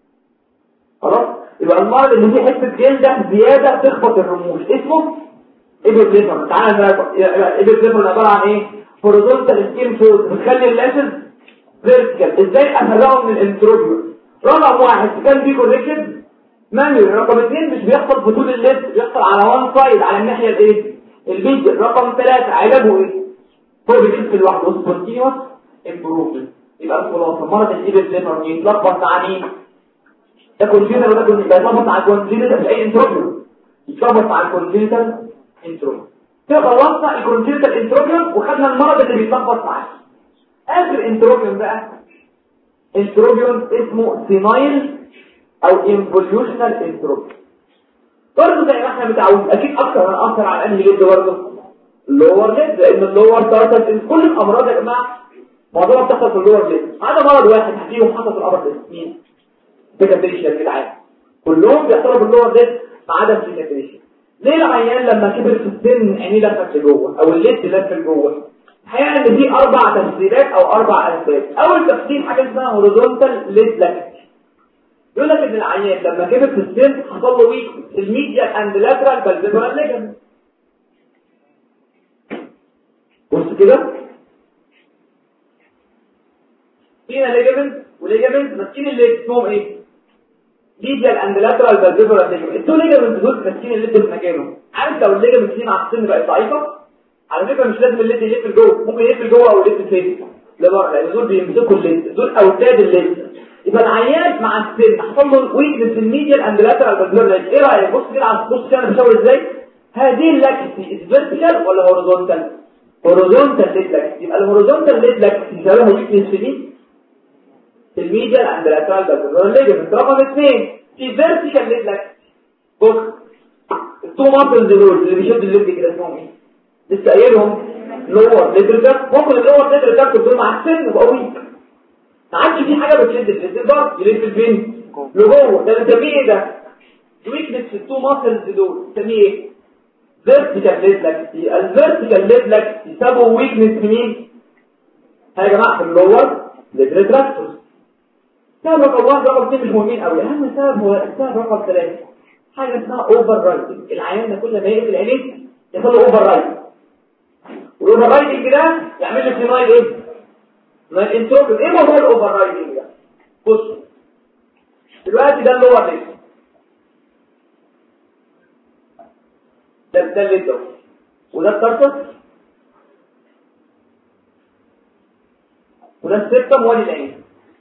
خلاص يبقى المرض اللي فيه حته جلده زياده تخبط الرموش اسمه ايبيبليفرون تعالى نراجع ايبيبليفرون عباره عن ايه هوريزونتال سكين فولد بتخلي اللاشز فيرتيكال ازاي افرقهم من الانتروبيون رقم واحد كان بيه كوريكتد مانيوال رقم 2 مش بيحصل في طول الليد بيحصل على وان سايد على الناحيه الايه البيج رقم 3 علاجه ايه هو بيخف لوحده كونتينوس امبروفمنت يبقى الخلاصه مرض الايبيبليفرون يتلخبط مع مين ده كونجنتال وده بيتلخبط مع الكونجنتال في اي انتروبيون يتلخبط مع الكونجنتال انتروبيون كده خلصنا الكونجنتال انتروبيون وخدنا المرض اللي بيتلخبط معاه اخر انتروبيون بقى انتروبيون اسمه سينايل او انفوليوشنال انتروبيون برضه زي ما احنا متعودين اكيد اكتر على انهي ليد برضه اللور ليد لان اللور تارتس كل الامراض يا جماعه معظمها بتحصل في اللور ليد ما عدا مرض واحد هحكيهم حصل في الابر ليد مين بيكاتريشيا يا جدعان كلهم بيحصلوا في اللور ليد ما عدا البيكاتريشيا ليه العيان لما كبر في السن عينيه لفت لجوه او الليد لف لجوه الحقيقه ان دي 4 تفسيرات او 4 اسباب اول تفسير حاجه اسمها هوريزونتال ليد لاكتي يقول لك ان العيان لما كبر في السن حصل له ويك الميديال اند لاترال بالفيبرال ليجمنت بص كده سكينه ليجامنت وليجامنت ماسكين الليج اسمهم ايه؟ ميديال اند لاترال فالفيبرال ليجامنت. التو ليجامنت دول ماسكين الليج في مكانهم. عارف لو الليجامنت دي مع السن بقت ضعيفه على فكره مش لازم الليج يلف لجوه، ممكن يلف لجوه او يلف فين لبره، لان دول بيمسكوا الليج، دول اوتاد الليج. يبقى العيان مع السن حصل له ويكنس في الميديال اند لاترال فالفيبرال ليج. ايه رايك؟ بص كده على البوست انا بشاور ازاي. هذه اللاكسي فيرتيكال ولا هوريزونتال؟ هوريزونتال ليد لاكسي. يبقى الهوريزونتال ليد لاكسي سببها ويكنس في مين؟ في الميديال اند لاترال فالفيبرال ليج. رقم 2 في فيرتيكال ليد لاكسي. بص التو ماسلز دول اللي بيشد الليد كده اسمهم ايه؟ لسه قايلهم لور ليتر كاب. ممكن اللور ليتر كاب دول مع السن يبقى ويك، ما عادش في حاجه بتشد الليد برضه يلف البين لجوه. ده بنسميه ايه ده؟ ويكنس في التو ماسلز دول بنسميه ايه؟ فيرتيكال ليد لاكسي. الفيرتيكال ليد لاكسي سببه ويكنس في مين؟ ها يا جماعه في اللور ليتر تراكتور. سبب رقم 1 رقم 2 مش مهمين قوي. اهم سبب هو السبب رقم 3 حاجه اسمها اوفر رايتنج. العيان ده كل ما يقفل عينيه يحصل له اوفر رايتنج، والاوفر رايتنج ده يعمل لي سينايل ايه؟ سينايل انتروبي. ايه موضوع الاوفر رايتنج ده؟ بص دلوقتي ده اللور ليد، ده الليد ده، وده الترتس، وده السيرتم وادي العين.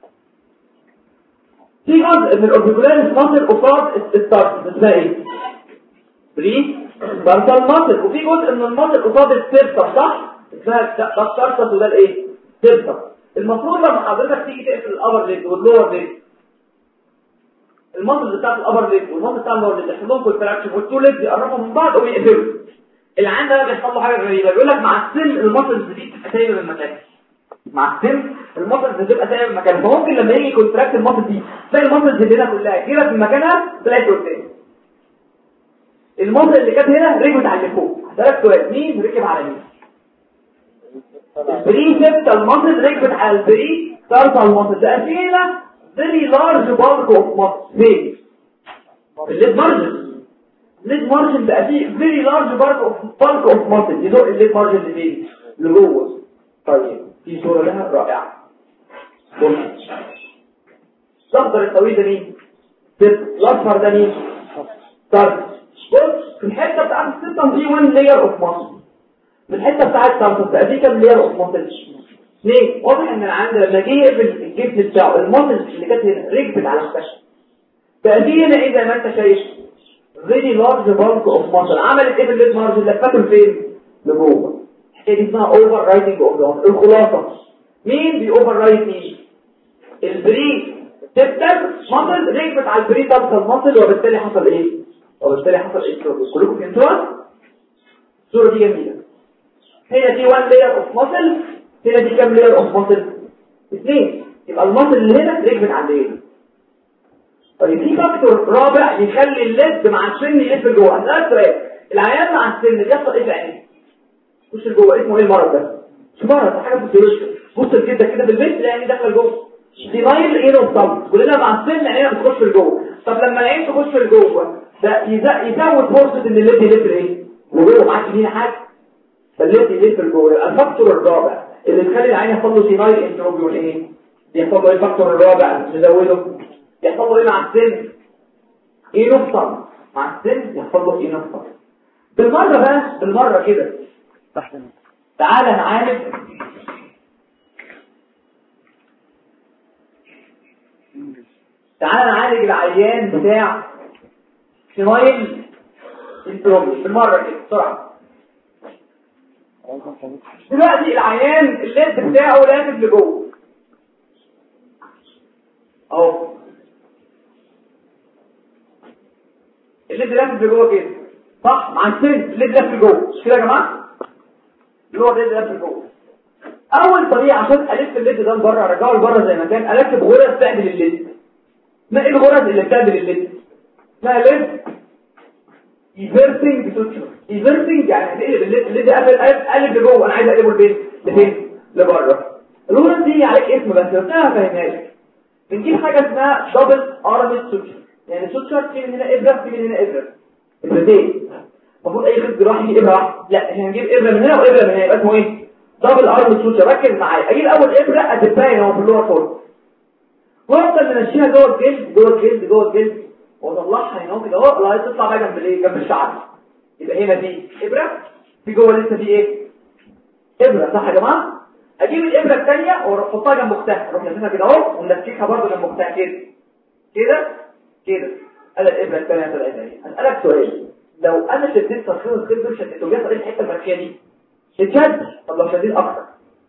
في جزء من الاوربيكولاريس ماسل قصاد الترتس اسمها ايه؟ بري بارتال ماسل، وفي جزء من الماسل قصاد السيرتم صح؟ اسمها ده الترتس وده الايه؟ سيرتم. المفروض لما حضرتك تيجي تقفل الابر ليد واللور ليد، الماسل بتاعت الابر ليد والماسل بتاع اللور ليد يحصل لهم كونتراكشن والتو ليد يقربوا من بعض ويقفلوا. العين ده بيحصل له حاجه غريبه، بيقول لك مع السن الماسلز دي بتبقى سايبه من مكانها. مع السن الماسلز بتبقى سايبه من مكانها، فممكن لما يجي كونتراكت الماسل دي تلاقي الماسلز اللي هنا كلها كده في مكانها طلعت قدام. الماسل اللي كانت هنا ركبت على اللي فوق. هسألك سؤال، مين ركب على مين؟ البري سيبتال ماسل ركبت على البري سيبتال ماسل. ده فينا فيري لارج بالك اوف ماسل فين؟ الليد مارجن. الليد مارجن بقى فيه فيري لارج بالك اوف ماسل يزق الليد مارجن لفين؟ لجوه. طيب في صوره لها رائعه. بص الصخر الطويل ده مين؟ الاصفر ده مين؟ طرف. بص في الحته بتاعت السيستم دي 1 لاير اوف ماسل، في الحته بتاعت الطرف بقى دي كام لاير اوف ماسل؟ 2. واضح ان العند لما جه يقفل الجسم بتاعه الماسل اللي كانت هنا ركبت على الخشب، بقى دي هنا ايه زي ما انت شايف فيري لارج بالك اوف ماسل. عملت ايه بالليد مارجن؟ لفته لفين؟ لجوه. الحكايه دي اسمها اوفر رايتنج اوف ذا. الخلاصه مين بيوفر رايت مين؟ البري تبتل ماسل ركبت على البري تبتل ماسل، وبالتالي حصل ايه؟ كلكم فهمتوها؟ الصوره دي جميله. هنا دي 1 لاير اوف ماسل، هنا دي كام لاير اوف ماسل؟ 2. يبقى الماسل اللي هنا ركبت على اللي هنا. طيب في فاكتور رابع يخلي الليد مع السن يلف جوه. هسألك سؤال، العيان مع السن بيحصل ايه في عينيه؟ خش لجوه. اسمه ايه المرض ده؟ مش مرض، ده حاجه فيزيولوجيه. بص كده كده بالبيت العين داخله جوه. دينايل ايه نوصل كلنا مع السن عينينا بتخش لجوه. طب لما العين تخش لجوه ده يزود فرصه ان الليد يلف ايه؟ وجوه ما عادش فينا حاجه، فالليد يلف لجوه. يبقى الفاكتور الرابع اللي تخلي العين يحصل له دينايل انتروبيون ايه؟ يحصل له ايه الفاكتور الرابع نزوده؟ يحصل له ايه مع السن؟ ايه نقطة مع السن يحصل له ايه نقطة. بالمرة بقى بالمرة كده تعالى نعالج العيان بتاع سينايل انتروبيون بالمرة كده بسرعة. دلوقتي العيان الليد بتاعه لافف لجوه اهو، الليد لافف لجوه كده صح؟ مع السن الليد لافف لجوه مش كده يا جماعه؟ اللي هو الليد لافف لجوه. اول طريقه عشان الف الليد ده لبره ارجعه لبره زي ما كان، اركب غرز تعمل الليد. ما ايه الغرز اللي بتعمل الليد؟ اسمها ليد ايفرتنج سوتشر. ايفرتنج يعني هتقلب الليد قلب لجوه، انا عايز اقلبه لفين؟ لبره. الغرز دي عليك اسم بس انا هفهمها لك. بنجيب حاجه اسمها دبل ارمد سوتشر، يعني سوتشر في من هنا ابره في من هنا ابره، ابرتين. المفروض اي خد جراحي يجيب ابره واحده، لا احنا هنجيب ابره من هنا وابره من هنا، يبقى اسمه ايه؟ دبل ارمد سوتشر. ركز معايا، اجيب اول ابره ادبها هنا في اللور فور، وافضل نمشيها جوه الجلد واطلعها هنا كده اهو لغايه تطلع بقى جنب الايه جنب الشعر. يبقى هنا دي ابره، في جوه لسه في ايه ابره، صح يا جماعه؟ اجيب الابره الثانيه واحطها جنب اختها، اروح لاففها كده اهو ونلفكها برده جنب اختها كده انا الابره الثانيه طلعت اهي. اسالك سؤال، لو انا شديت صرفين الخيط دول شديته بيحصل ايه الحته المركيه دي؟ اتشد. طب لو شديت اكتر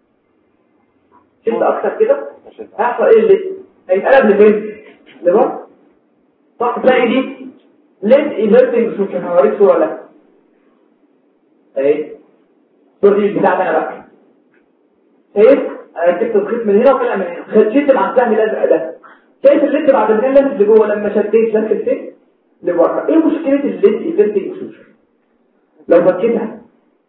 شد اكتر كده هيحصل ايه اللي هيتقلب لفين؟ لبره، صح؟ تلاقي دي ليد ايفرتنج سوشن. هوريك صوره لك اهي، الصوره دي بتاعتي انا بقى اهي. انا ركبت الخيط من هنا وطلع من هنا، شدت مع السهم الازرق ده، شايف الليد بعد ما كان لابس لجوه لما شديت لفت فين؟ لبره. ايه مشكله الليد ايفرتنج سوشن؟ لو فكيتها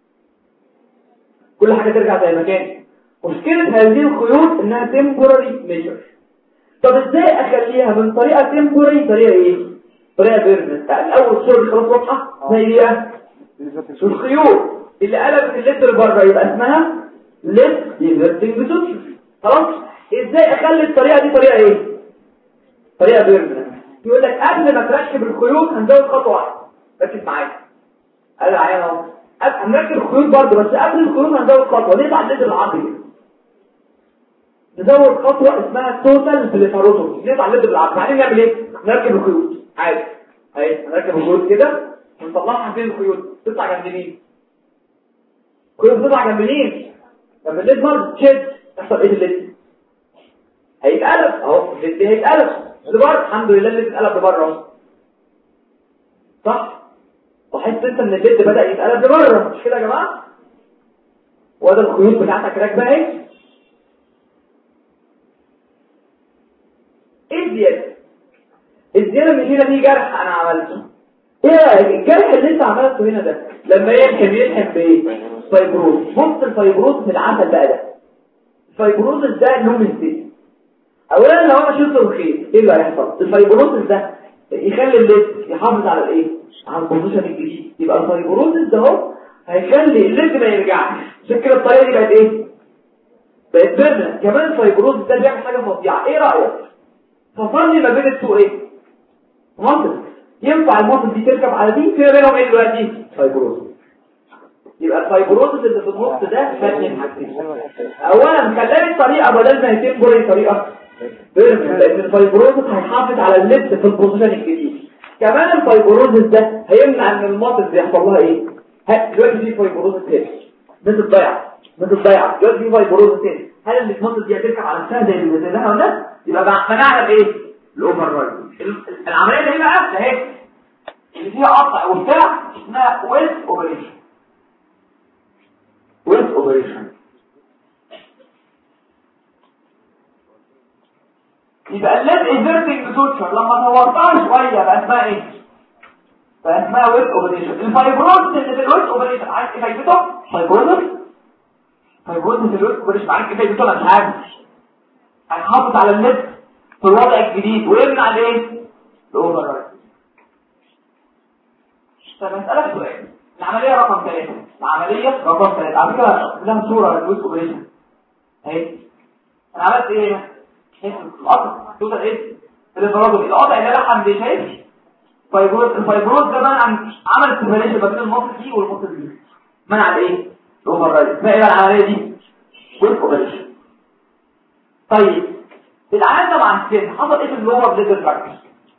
كل حاجه ترجع زي ما كانت. مشكله هذه الخيوط انها تمبوراري ميجر. طب ازاي اخليها من طريقه تمبوراري طريقه ايه؟ طريقه بيرمننت. الاول صوره خلاص واضحه زي ايه؟ الخيوط اللي قلبت الليد لبره يبقى اسمها ليد ايفرتنج سوشن. خلاص. ازاي اخلي الطريقه دي طريقه ايه؟ طريقه بيرمننت. يقول لك قبل ما تركب الخيوط هنزود خطوه واحده، ركز معايا. قال عيان اهو هنركب الخيوط برضه، بس قبل الخيوط هنزود خطوه نقطع الليد العرضي، نزود خطوه اسمها توتال بليفاروتومي، نقطع الليد بالعرض. بعدين نعمل ايه؟ نركب الخيوط عادي اهي، هنركب الخيوط كده ونطلعها فين الخيوط؟ تطلع جنب مين؟ الخيوط تطلع جنب مين؟ جنب الليد برضه. تشد يحصل ايه الليد؟ هيتقلب اهو، الليد هيتقلب لبره. الحمد لله الليد اتقلب لبره اهو، صح؟ لاحظت انت ان الليد بدأ يتقلب لبره، مش كده يا جماعه؟ وده الخيوط بتاعتك راكبه اهي. ايه الزياده اللي هنا دي جرح انا عملته. ايه الجرح اللي انت عملته هنا ده؟ لما يلحم بايه؟ فايبروز. بص الفايبروز في العسل بقى ده، الفايبروز ده لون ازاي؟ اولا لو انا شلت الخيط ايه اللي هيحصل؟ الفايبروز ده يخلي الليد يحافظ على الايه؟ على البوزيشن الجديد. يبقى الفايبروز ده اهو هيخلي الليد ما يرجعش. عشان كده الطريقه دي بقت ايه؟ بقت بيرمننت. كمان الفايبروز ده بيعمل حاجه فظيعه. ايه رايك؟ فصلني ما بين السوق ايه؟ مصل. ينفع المصل دي تركب على دي؟ في بينهم ايه دلوقتي؟ فايبروز. يبقى الفايبروز اللي في النص ده فاتني حاجتين. اولا خلاني الطريقه بدل ما هي تمبوري طريقه بيرمننت، لان الفايبروز هيحافظ على اللبس في البوزيشن الجديد. كمان الفايبروز ده هيمنع ان المصل يحصل لها ايه؟ دلوقتي في فايبروز تاني مثل ضيعه دلوقتي في فايبروز تاني. هل المصل دي هتركب على السهم زي اللي ده ولا؟ يبقى منعنا بايه؟ الاوفر رايد. العمليه دي بقى اهي اللي فيها قطع وبتاع اسمها ويلث اوبريشن. يبقى الليد ايفرتنج سوتشر لما طورتها شويه بقى اسمها ايه؟ بقى اسمها ويلث اوبريشن. الفايبروز اللي في الويلث اوبريشن عارف ايه فايدته؟ فايبروز في الويلث اوبريشن عارف ايه فايدته ولا مش عارف؟ هيحافظ على الليد في الوضع الجديد ويمنع الايه؟ الاوفر رايد. طب هسألك سؤال، العملية رقم 3 على فكرة لها صورة للويلث اوبريشن اهي. انا عملت ايه؟ القطع توصل ايه؟ الفراغ القطع اللي لحم دي شايف؟ الفايبروز ده منع عمل سيبريشن ما بين المصل دي والمصل دي، منع الايه؟ الاوفر رايد. ما ايه العملية دي؟ ويلث اوبريشن. طيب العيان طبعا كده حصل ايه في اللور بليد الفراكشر؟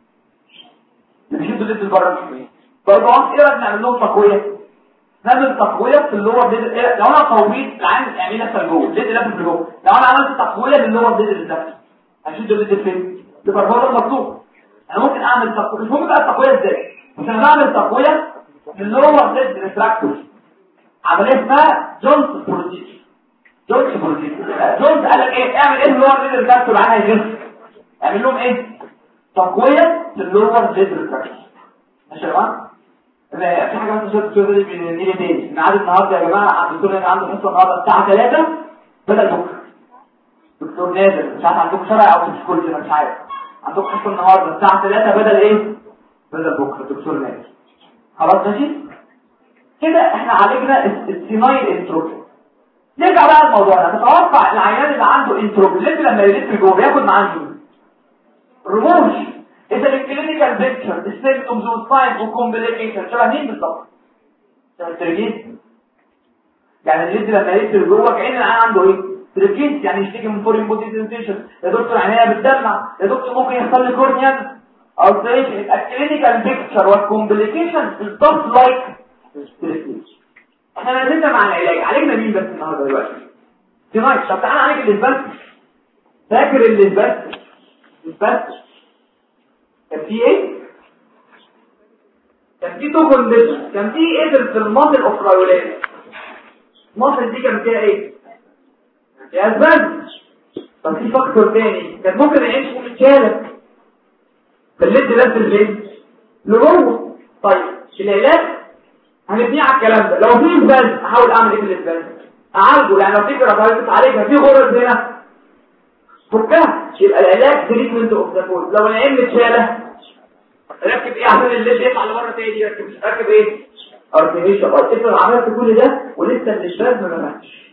نشد الليد لبره برضه ايه بقى؟ نعمل لهم تقويه. نعمل تقويه في اللور بليد. لو انا قويت العيان يعمل نفسه لجوه، الليد لافف لجوه. لو انا عملت تقويه للور بليد الفراكشر هشد الليد فين؟ لبره. هو المطلوب. انا ممكن اعمل تقويه، مش مهم بقى التقويه ازاي، عشان اعمل تقويه للور بليد الفراكشر عمليه اسمها جونز بروسيجر. جونز قال لك ايه؟ اعمل ايه اللور بليد الفراكشر معاها يجنس؟ اعمل لهم ايه؟ تقويه للور بليد الفراكشر. ماشي يا جماعه؟ في حاجه مثلا الدكتور دي بنيجي تاني ميعاد النهارده يا جماعه عند الدكتور اللي عنده حصه النهارده الساعه 3 بدل بكره. دكتور نادر مش عارف عندكم شرع او مش كل مش عارف، عندكم حصه النهارده الساعه 3 بدل ايه؟ بدل بكره. دكتور نادر خلاص ماشي كده. احنا عالجنا السينايل انتروبي. نرجع بقى لموضوعنا. تتوقع العيان اللي عنده انتروبي لما يلف جوه بياخد معاه مين؟ رموش. اذا الكلينيكال بيكتشر السيمبتومز والساينز والكومبليكيشن شبه مين بالظبط؟ شبه التركيز. يعني الليد لما يدخل جوه كأن العيان عنده ايه؟ تركيز، يعني يشتكي من فورين بودي سنسيشن، يا دكتور عينيا بتدمع، يا دكتور ممكن يحصل لي كورنيا او تريش. الكلينيكال بيكتشر والكومبليكيشن بالظبط لايك تركيز. احنا نزلنا مع العلاج، عالجنا مين بس النهارده دلوقتي؟ دينايت. طب تعالى نعالج الاسباس. فاكر الاسباس؟ الاسباس كان فيه ايه؟ كان فيه تو كونديشن. كان فيه ايه في الماسل اوف رايولات؟ الماسل دي كان فيها ايه؟ يا اسباس. طب في فاكتور تاني كان ممكن العين تكون متشالة فالليد ده في الليد لجوه. طيب العلاج هنبني على الكلام ده. لو في اسباس احاول اعمل ايه في الاسباس؟ اعالجه. يعني لو فكره طريقه تعالجها في غرز هنا فكها، يبقى العلاج تريتمنت اوف ذا كود. لو العين متشاله ركب ايه عشان الليد يطلع لبره تاني؟ ركب ايه؟ ارتفيشال. افرض عملت كل ده ولسه الاسباس ما ماتش.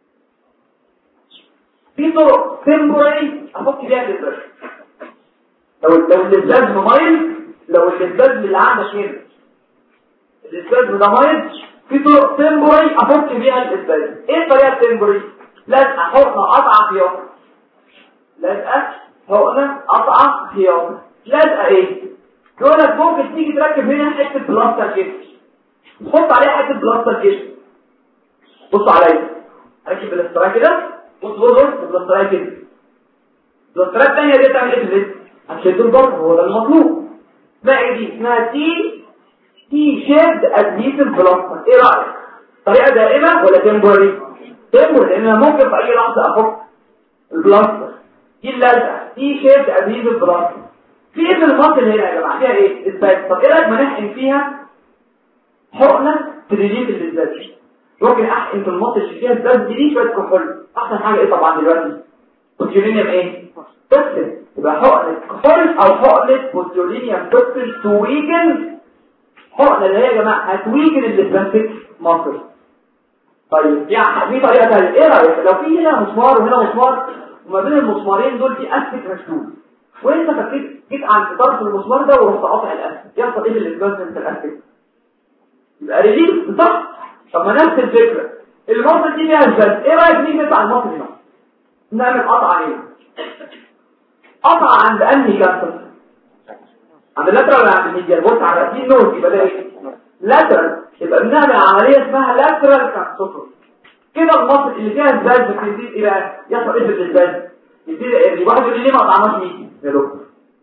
في طرق تمبوري افك بيها الاسباس. لو الاسباس مميز، لو الاسباس اللي عندك هنا الاسباس ده مميز، في طرق تمبوري افك بيها الاسباس. ايه الطريقه التمبوري؟ لازقه حقنه قطعه خياطه. لازقه حقنه قطعه خياطه. لازقه ايه؟ يقول لك ممكن تيجي تركب هنا حته بلاستر كده، تحط عليها حته بلاستر كده. بصوا عليا، اركب بلاسترايه كده، بص بلاسترايه كده. البلاسترايه الثانيه دي تعمل ايه في الليد؟ هتشد الضغط، هو ده المطلوب. بقى دي اسمها تي شيد ادهيسيف بلاستر. ايه رايك؟ طريقه دائمه ولا تمبوري؟ تمبوري، لان انا ممكن في اي لحظه افك البلاستر. دي اللزقه تي شيد ادهيسيف بلاستر. في ايه في المصل هنا يا جماعه؟ فيها ايه؟ الباك. طب ايه رايك ما نحقن فيها حقنه تريليف الازاز؟ ممكن احقن في المصل اللي فيها الازاز دي شويه كحول. احسن حاجه ايه طبعا دلوقتي؟ بوتيولينيوم ايه؟ توكسين. يبقى حقنه كحول او حقنه بوتيولينيوم توكسين تويجن. حقنه اللي هي يا جماعه هتويجن الاسباستيك ماسل. طيب يعني في طريقه ثانيه. ايه رايك لو في هنا مسمار وهنا مسمار وما بين المسمارين دول في استيك مشدود، وانت جيت عند طرف المسمار ده ورحت قاطع الاستيك، يحصل ايه في الاسباستيك الاستيك؟ يبقى ريليف، صح؟ طب ما نفس الفكره، الماسل دي فيها اسباست. ايه رايك نيجي نقطع الماسل هنا؟ نعمل قطعه ايه؟ قطعه عند انهي كانسر؟ عند اللاترال ولا عند الميديال؟ بص على دي نوت، يبقى ده ايه؟ لاترال. يبقى بنعمل عمليه اسمها لاترال كانسر. كده الماسل اللي فيها اسباست بتزيد ايه بقى؟ يحصل ايه في الاسباست؟ يزيد ايه؟ واحد يقول لي ليه ما قطعناش ميديال يا دكتور؟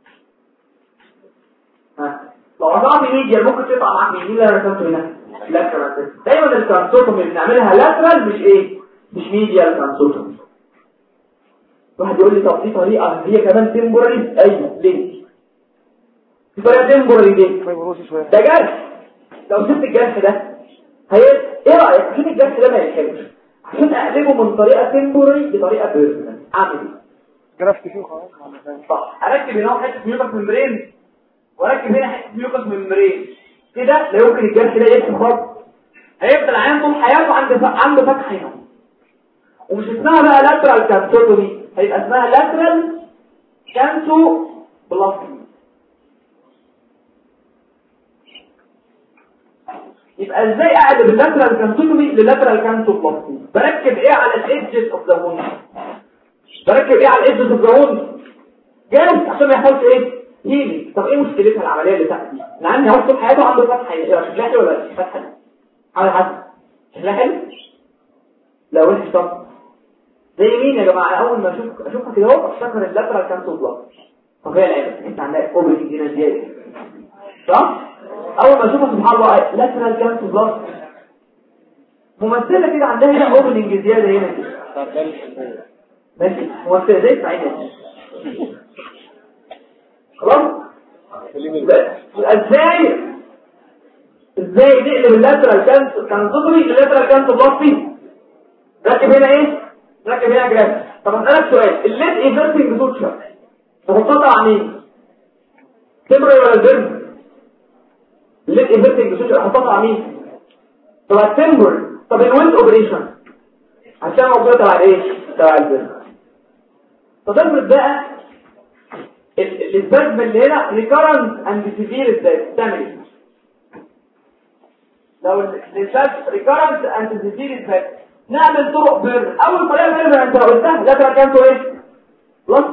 لو قطعت ميديال ممكن تقطع معاك مين اللي رسمته هنا؟ لاترال. دايما الكانسوتوم اللي بنعملها لاترال مش ايه؟ مش ميديال كانسوتوم. واحد يقول لي طب في طريقه هي كمان تمبورالي. ايوه ليه؟ في طريقه تمبورالي ليه؟ ده جرح. لو سبت الجرح ده ايه رايك عشان الجرح ده ما يتحلش؟ عشان اقلبه من طريقه تمبورالي لطريقه بيرمننت اعمل ايه؟ جرافت فيه خلاص. صح. اركب هنا حته ميوكس ممبرين واركب هنا حته ميوكس ممبرين كده، لا يمكن الجرح ده يكتب خالص. هيفضل عيان طول حياته عنده فتحه هنا، ومش اسمها بقى لاترال كانسوتومي، هيبقى اسمها لاترال كانسو بلاستي. يبقى ازاي اقلب اللاترال كانسوتومي للاترال كانسو بلاستي؟ بركب ايه على الايدجز اوف ذا ووند؟ بركب ايه على الايدجز اوف ذا ووند؟ جاهز عشان ما يحصلش ايه؟ هيلي. طب ايه مشكلتها العمليه اللي تحت دي؟ لان هو طول حياته عنده فتحه، شكلها حلو ولا مش فتحه؟ على حسب شكلها حلو. لا وحش. طب زي مين يا جماعه؟ اول ما اشوفها كده اهو افتكر اللاترال كانسو بلاستي. طب هي العيب انت عندك اوبننج هنا ازاي؟ صح؟ اول ما اشوفها سبحان الله لاترال كانسو بلاستي ممثله كده عندها هنا اوبننج زياده هنا كده. ماشي ممثله زي اسماعيل. خلاص؟ ازاي نقلب اللاترال كانسوتومي للاترال كانسو بلاستي؟ ركب هنا ايه؟ ركب هنا جراف. طب اسالك سؤال، الليد ايفرتنج سوتشر تحطها على مين؟ تمبري ولا البرم؟ الليد ايفرتنج سوتشر احطها على مين؟ طب التمبر. طب الويند اوبريشن عشان موجوده تبع ايه؟ تبع البرم. طب افرض بقى الاسبازم اللي هنا ريكارنت اند سيفير ازاي تعمل ايه؟ لو الاسبازم ريكارنت اند سيفير ازاي نعمل طرق بيرن. اول طريقه بيرن انت قلتها ده كان كام ايه بلس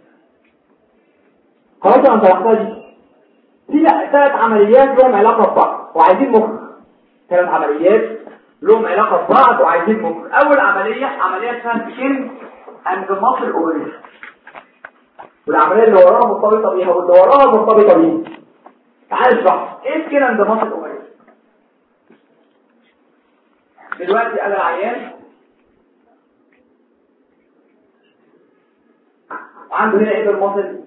خلاص انت واخدها دي لا 3 عمليات لهم علاقه ببعض وعايزين مخ 3 عمليات لهم علاقه ببعض وعايزين مخ. اول عمليه اسمها سكين اند ماسل اوبريشن والعمليه اللي وراها مرتبطه بيها واللي وراها مرتبطه بيها. تعال نشرح ايه سكين اند ماسل اوبريشن. دلوقتي انا العيان عنده هنا ايه الماسل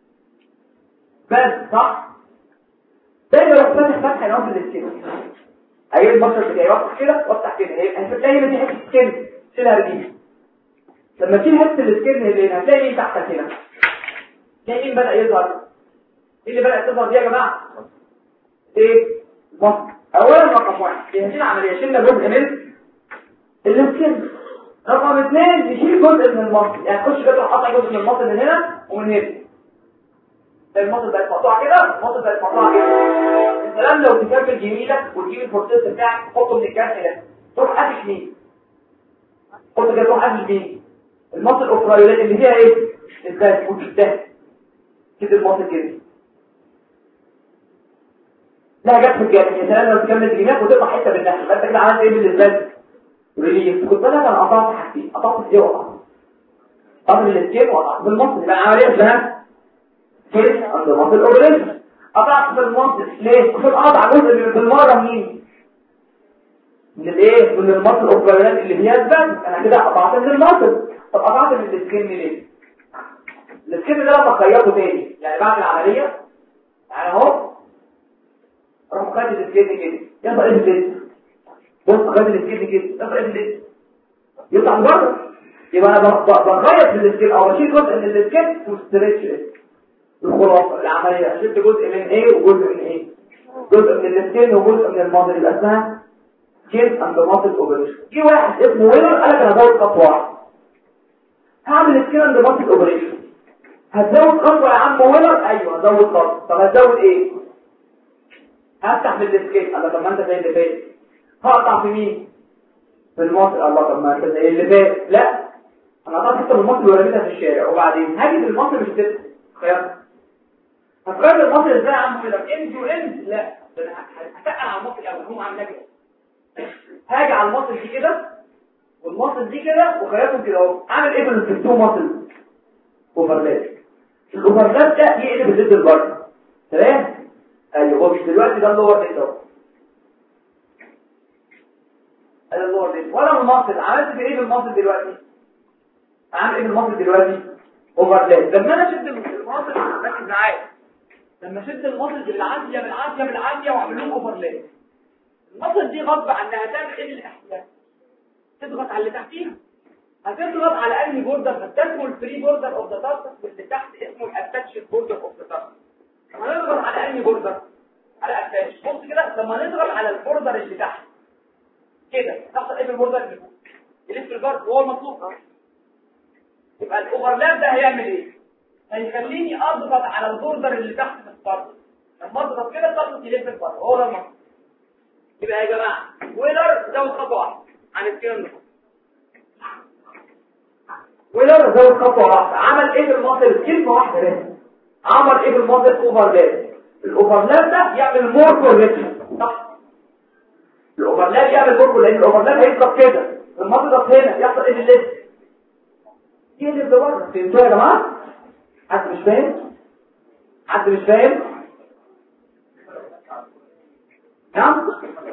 بس صح دايما لو فتح هنا في السكين اجيب الماسل بتاعي وافتح كده وافتح كده هتلاقي هنا دي حته سكين شيلها رجلي. لما تشيل حته السكين اللي هنا هتلاقي ايه تحتك هنا تلاقي مين بدا يظهر. ايه اللي بدات تظهر دي يا جماعه ايه ماسل. اولا رقم 1 هي عمليه شلنا جزء من السكين. رقم 2 نشيل جزء من الماسل يعني تخش كده تحط جزء من الماسل من هنا ومن هنا الماسل بقت مقطوعه كده الماسل بقت مقطوعه كده. الكلام لو تكمل جميلك وتجيب الفورسيس بتاعك تحطه من الجنب ده تروح قافش مين حط كده تروح قافش مين الماسل الاوفرايولات اللي فيها ايه الدهن وتشدها كده الماسل كده لا جت في الجنب. يا سلام لو تكمل جميلك وتقطع حته بالنحل يبقى انت كده عملت ايه بالنسبه ريليف. كنت انا قطعت حاجتين قطعت دي وقطعت قبل السكين وقطعت بالمصل يبقى عمليه اسمها كيس عند مصل اوبريشن. قطعت بالمصل ليه؟ عشان اقطع جزء بالمره منين من الايه من المصل الاوبريشن اللي فيها الزن. انا كده قطعت من المصل. طب قطعت من السكين ليه؟ السكين ده لما خيطه تاني يعني بعد العمليه يعني اهو اروح خد السكين كده يلا ايه الزيت بص خد السكين كده يلا ايه الزيت يطلع بره. يبقى انا بغير في السكين او بشيل جزء من السكين وستريتش الخلاصه العمليه شلت جزء من ايه وجزء من ايه جزء من السكين وجزء من الماضي يبقى اسمها سكين اند ماسل اوبريشن. في واحد اسمه ويلر قال لك انا هزود خطوه واحده هعمل سكين اند ماسل اوبريشن. هتزود خطوه يا عم ويلر ايوه هزود خطوه. طب هتزود ايه هفتح بالسكين الله طب ما انت زي اللي فات هقطع في مين في المصل الله طب ما انت زي اللي فات لا انا قطعت حته من المصل ورميتها في الشارع وبعدين هاجي في المصل مش هتبقى خيار هتغير المصل ازاي يا عم كده اند واند لا ده انا هتقل على المصل الاول هم عاملين كده هاجي على المصل دي كده والمصل دي كده وخيارهم كده اهو اعمل ايه بالتو مصل اوفرلاب. الاوفرلاب ده يقلب الزد البر تمام ايوه هو مش دلوقتي ده اللور ديت اهو انا اللور ديت ولا المصل عملت ايه بالمصل دلوقتي عامل ايه بالمصل دلوقتي اوفرلاب. لما انا شد المصل ركز معايا لما شد المصل بالعافيه واعمل لهم اوفرلاب المصل دي غصب عنها هتعمل ايه بالاحساس تضغط على اللي تحتيها هتضغط على انهي بوردر فاسمه الفري بوردر اوف ذا تاسك واللي تحت اسمه الاتاتش بوردر اوف ذا تاسك. لما نضغط على انهي بوردر على اتاتش بص كده لما نضغط على البوردر اللي تحت كده تحصل ايه بالبوردر اللي فوق يلف الجارد وهو المطلوب يبقى الاوفرلاب ده هيعمل ايه هيخليني اضغط على البوردر اللي تحت في الطرف لما اضغط كده الطرف يلف الجارد هو ده المطلوب. يبقى يا جماعه ويلر زود خطوه واحده عن الكلام ده ويلر زود خطوه واحده عمل ايه بالمصل كلمه واحده بس عمل ايه بالمصل اوفرلاب. الاوفرلاب ده يعمل مور كوركشن صح الاوفرلاب يعمل مور لان الاوفرلاب هيضغط كده المصل ده هنا يحصل ايه بالليست ايه اللي ده بره فهمتوا يا جماعه حد مش فاهم نعم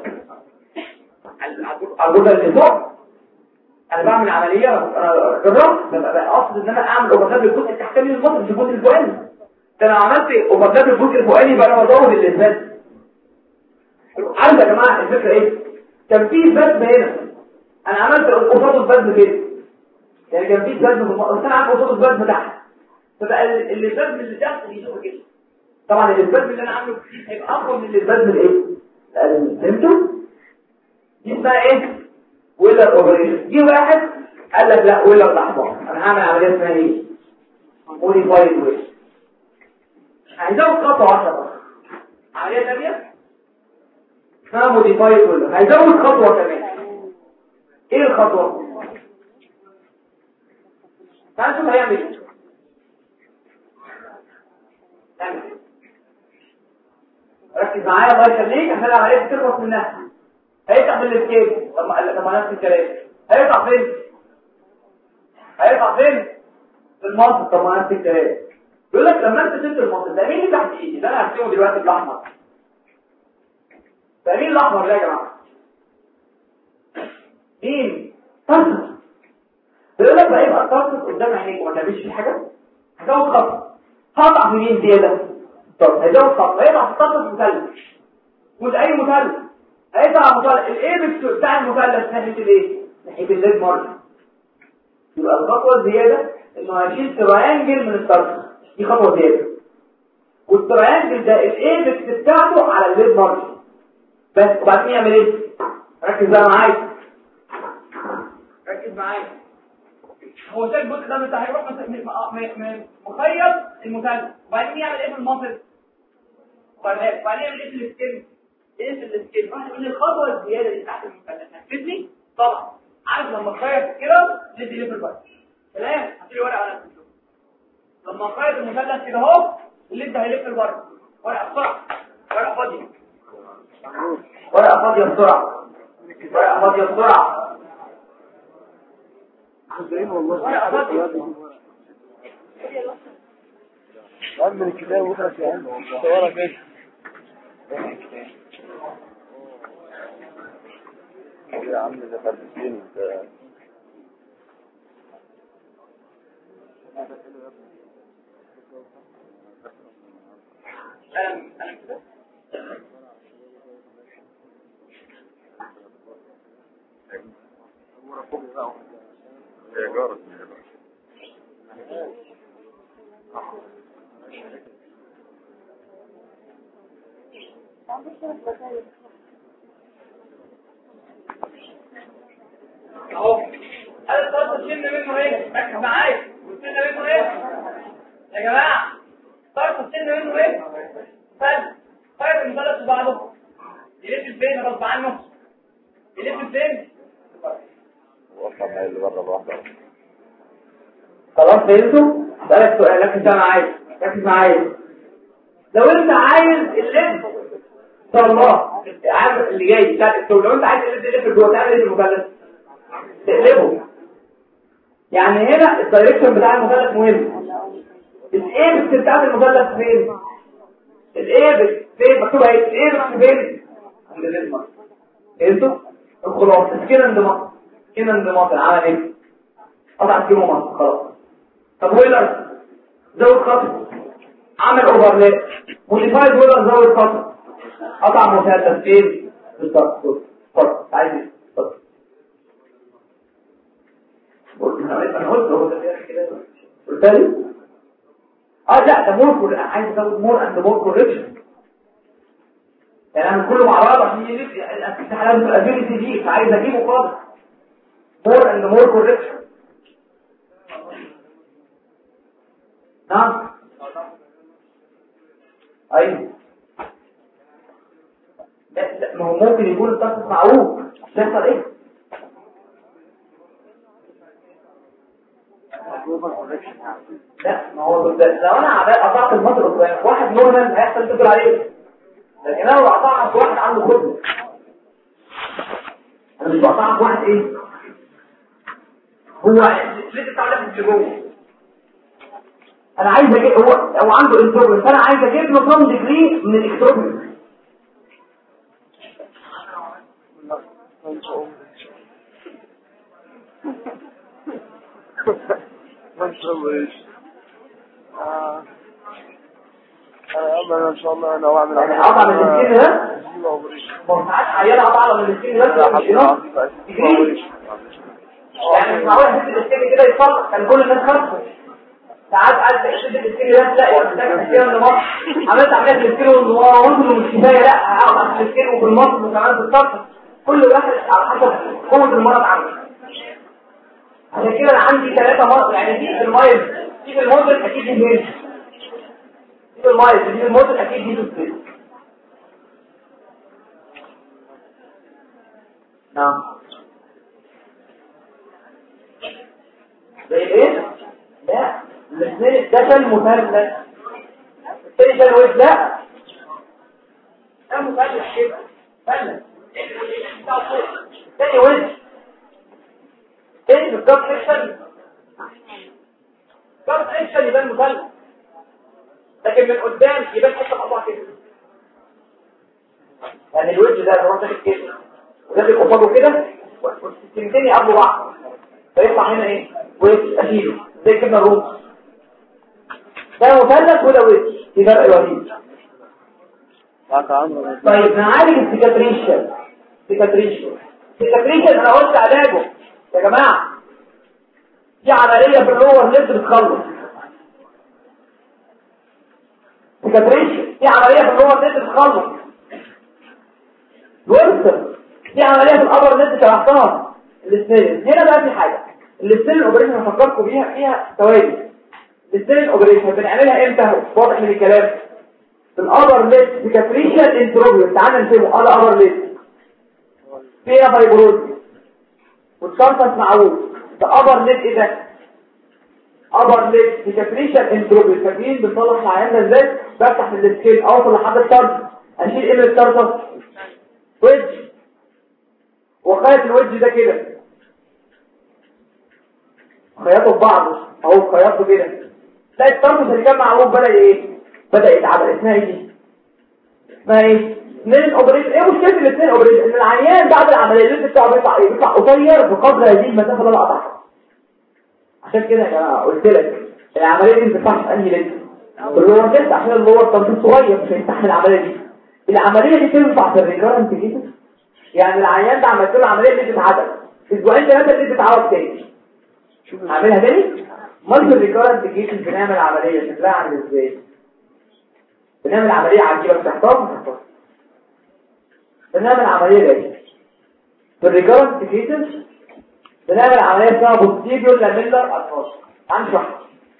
الجزء اللي فوق انا بعمل عمليه انا جربت اقصد ان انا اعمل اوفرلاب للجزء التحتاني من المصل مش الجزء الفوقاني ده انا عملت اوفرلاب للجزء الفوقاني بقى انا بزود الاسباب. عارف يا جماعه الفكره ايه كان في بزم هنا انا عملت قصاد البزم كده يعني كان في بزم في المصل انا عامل قصاد البزم تحت فبقى البزم اللي تحت بيزق كده طبعا البزم اللي انا عامله هيبقى اقوى من البزم الايه فهمتوا دي اسمها ايه ويلر اوبريشن. دي واحد قال لك لا ويلر لحظه انا هعمل عمليه اسمها ايه موديفايد ويل هيزود خطوه 10 عمليه ثانيه اسمها موديفايد ويلر، هيزود خطوه كمان. ايه الخطوه؟ تعالوا نشوف هيعمل ايه. ركز معايا الله يخليك عشان العمليه تخلص منها. هيفتح بالسكيل. طب نفس الكلام هيقطع فين؟ هيقطع فين؟ في المنطق. طب نفس الكلام يقول لك لما انت تنزل المنطق ده مين اللي تحت ايدي؟ ده انا هرسمه دلوقتي بالاحمر. ده مين الاحمر ده يا جماعه؟ مين؟ طرطس. بيقول لك بقى يبقى طرطس قدام عينيك وما تعملش فيه حاجه. هزود خط. هقطع في مين زياده؟ طب هزود خط هيقطع في الطرطس مثلث. مش اي مثلث. هيقطع مثلث الايبكس بتاع المثلث ناحيه الايه؟ ناحيه الليد مارجن. يبقى الخطوه الزياده انه هيشيل تريانجل من الطرف. دي خطوه زياده. والتريانجل ده الايبكس بتاعته على الليد مارجن بس. وبعدين يعمل ايه؟ ركز بقى معايا. ركز معايا. هو شايف الجزء ده بتاع هيروح مخيط المثلث. وبعدين يعمل ايه في المنطق؟ وبعدين يعمل ايه في السكيل؟ ايه في السكيل؟ واحد يقول لي الخطوه الزياده اللي تحت المثلث هتفيدني؟ طبعا. عارف لما اخيط كده ندي ليه في البايت. تمام؟ هاتي لي ورقه على الكمبيوتر. لما اخيط المثلث كده اهو اللي ده هيلف البايت. ورقه بسرعه. ورقه فاضيه. ورقه فاضيه بسرعه. ورقه فاضيه بسرعه. ورقه فاضيه. عم الكتاب وخلص يا عم. صورة كده. يا عم ده فرقتين انت. انا كده يا جارة اهو هذا الطرف شلنا منه ايه؟ ركز معايا. شلنا منه ايه يا جماعه؟ طرف شلنا منه ايه؟ فل طيب المثلث بعضه يلف فين غصب عنه؟ يلف فين؟ وصل ما اللي بره واحده. خلاص فهمتوا؟ اسالك سؤال. ركز معايا. لو انت عايز اللب ان شاء الله العام اللي جاي بتاع الدكتور، لو انت عايز اللب يلف جوه تعمل ايه المثلث؟ تقلبه. يعني هنا الدايركشن بتاع المثلث مهم. الايبكس بتاع المثلث فين؟ الايبكس فين؟ مكتوبه ايه؟ الايبكس فين؟ عند الليزمر. فهمتوا؟ الخلاصه كده انضمام. كده انضمام عمل ايه؟ قطع كيلو مصر خلاص. طب ويلر زود خط عمل اوفرلاب. موديفايد ويلر زود خط قطع مثلث فين؟ بالظبط. اتفضل عايز ايه؟ اتفضل. انا قلت هو ده كده قلت لي لا ده مور عايز ازود مور اند مور كوركشن. يعني انا كله مع بعض عشان يجيب الاستحالات الابيليتي دي فعايز اجيبه خالص. مور اند مور كوركشن. نعم ايوه. لا ما هو ممكن يكون الطقس معوج. يحصل ايه؟ لا ما هو لو انا قطعت المطر قدام واحد نورمال هيحصل تدل عليه. لكن انا لو قطعت في واحد عنده خبز انا مش بقطعها في واحد ايه؟ هو لسه بتاع في جوه. انا عايز اجيب هو عنده انتروبيس فانا عايز اجيب له كام ديجري من الاكتروبيس. انا ان شاء الله انا واعمل قطع من السكين ده ساعات عيال قطع من السكين ده يعني مش معقول هتدي السكين كده يتصلح. كان كل الناس خلصوا ساعات قال تشد السكين ده لا يا محتاج تسكين النمط. عملت عمليه السكين والنمط وانتم مش كفايه لا هقطع في السكين وفي النص وكمان في السطح. كل واحد على حسب قوه المرض عنده. عشان كده انا عندي 3 مرض يعني دي في المايل دي في الموديل اكيد هنا المايز دي الموتور اكيد دي ستريس. نعم زي ايه؟ لا الاثنين ده شال مثلث الثاني شال ويب. لا ده مثلث كده مثلث الثاني ويب تاني بالضبط اكشن ضغط اكشن يبان مثلث لكن من قدام يبان حته مقطوعه كده. يعني الوجه ده لو انت كده وداخل قصاده كده والسكينتين يقابلوا بعض فيطلع هنا ايه؟ وجه اشيله زي كده الروم ده مثلث وده وجه في فرق رهيب. طيب نعالج السيكاتريشن. السيكاتريشن انا قلت علاجه يا جماعه دي عمليه في اللور ليد بتخلص. السيكاتريشن دي عمليه في اللور ليد بتخلص. الورثه دي عمليه في الابر ليد شرحتها. الاستيل هنا بقى في حاجه الاستيل اوبريشن هفكركم بيها فيها ثوابت. الاستيل اوبريشن بنعملها امتى؟ واضح من الكلام في الابر ليد سيكاتريشن انتروبيوم. تعالى نسيبه على ابر ليد فيها فايبروز وتشرطس معروف. ده ابر ليد ايه ده؟ ابر ليد سيكاتريشن انتروبيوم. فاكرين بنصلح العيان ده ازاي؟ بفتح من السكيل اوصل لحد الطرف اشيل ايه من الطرف؟ وجه وخيط الوجه ده كده خياطه ببعضه اهو خياطه كده تلاقي الطرف اللي كان معروف بدأ يتعبر. اسمها ايه؟ اثنين اوبريشن. ايه مشكله الاثنين اوبريشن؟ ان العيان بعد العمليه اللي بتاعه بيطلع قصير بقدر هذه المسافه اللي انا قطعها. عشان كده يا جماعه قلت لك العمليه دي ما تنفعش انهي لسه اللور ليست عشان اللور تنفيذ صغير مش هيستحمل العمليه دي. العمليه دي تنفع في الريكارنت كيسز. يعني العيان ده عملت له العمليه دي تتعدل اسبوعين ثلاثه دي تتعوض تاني. هعملها تاني. امال في الريكارنت كيسز بنعمل عمليه شكلها عامل ازاي؟ بنعمل عمليه عجيبه بتحتار بنعمل عمليه دي في الريكارنت كيسز. بنعمل عمليه اسمها بوستيريور لاميلر اتروس. عندي واحد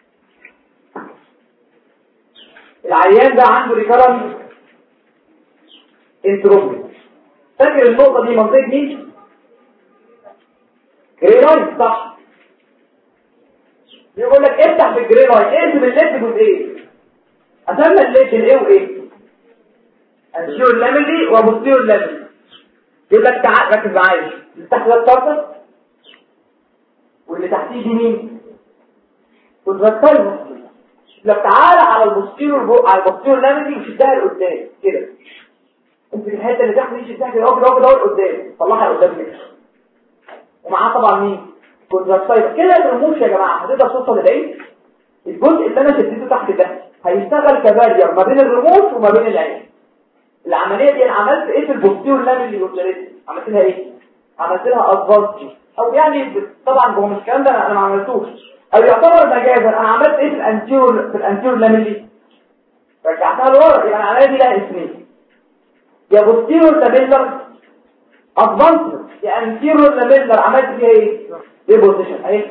العيان ده عنده ريكارنت انتروبيوم. فاكر النقطه دي منطقه مين؟ جري لاين صح. يقول لك افتح في الجري لاين اقسم الليد جزئين. اسمى الليد الايه وايه؟ انتيريور لاميلي وبوستيريور لاميلي. يقول لك تعال ركز معايا اللي تحت ده الطرف واللي تحتيه دي مين؟ كونتراكتايل. لو تعالى على البوستيريور لاميلي وشدها لقدام كده. انت الحته اللي تحت دي شدها كده اهو لقدام طلعها لقدام كده. ومعاه طبعا مين؟ كونتراكتايل. كده الرموش يا جماعه هتقدر توصل لبعيد. الجزء اللي انا شديته تحت ده هيشتغل كبارير ما بين الرموش وما بين العين. العمليه دي انا عملت ايه في البوستيريور لاميلي والجلد؟ عملت لها ايه؟ عملت لها ادفانس او يعني طبعا هو مش الكلام ده انا ما عملتوش او يعتبر مجازا. انا عملت ايه في الانتيريور لاميلي؟ رجعتها لورا. يعني العمليه دي لها اسمين يا بوستيريور لاميلر ادفانس يا انتيريور لاميلر. عملت فيها ايه؟ ديبوزيشن اهي.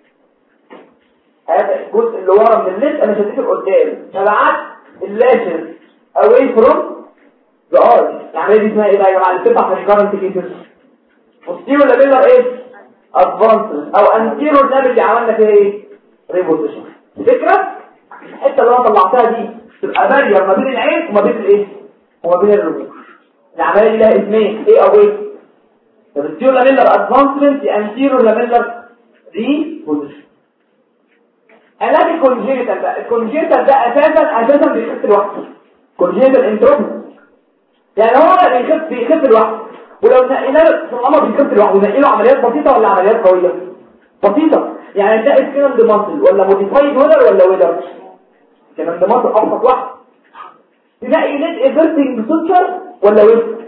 هذا الجزء اللي ورا من الليد انا شديته لقدام فبعت اللاشر away from the arch. العمليه دي اسمها ايه بقى يا جماعه اللي بتطلع في الكارنت كيسز؟ posterior lamellar ايه؟ advance او anterior lamellar اللي عملنا فيها ايه؟ ريبوزيشن. الفكره الحته اللي انا طلعتها دي تبقى بارير ما بين العين وما بين الايه؟ وما بين الرموش. العمليه دي لها اسمين ايه او ايه؟ posterior lamellar advancement anterior lamellar reposition. علاج الكونجيتال بقى. الكونجيتال ده اساسا بيخف لوحده. كونجيتال انتروبيوم يعني هو بيخف لوحده. ولو نقينا في الامر بيخف لوحده نقيله عمليات بسيطه ولا عمليات قويه؟ بسيطه. يعني تلاقي سكينال ديماسل ولا موديفايد ولا ويلر. سكينال ديماسل ابسط واحد. تلاقي ليد ايفرتنج سوتشر ولا ويلر.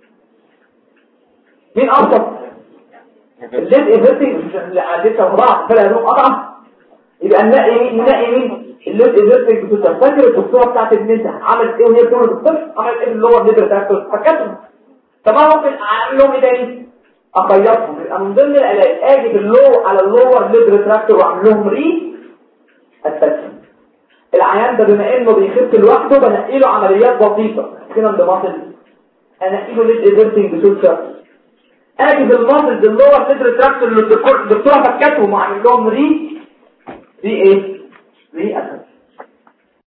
مين ابسط؟ الليد ايفرتنج اللي عدتها بعض فلا لهم قطعه. يبقى نلاقي مين الليد ايفرتنج سوتشر. فاكر الدكتوره بتاعت النساء عملت ايه وهي بتعمل الطفل؟ عملت ايه اللي هو الليدر بتاعته؟ فكتهم. طب انا ممكن اعمل لهم ايه تاني؟ اخيطهم. يبقى من ضمن العلاج اجي على اللور ليد ريتراكتور واعمل لهم ري اتاتشمنت. العيان ده بما انه بيخف لوحده بنقي له عمليات بسيطه كده من ماسل، انقي له ليد ايفرتنج سوتشر، اجي بالماسل اللور صدر تراكت اللي الدكتور فكته وعامل لهم ري ايه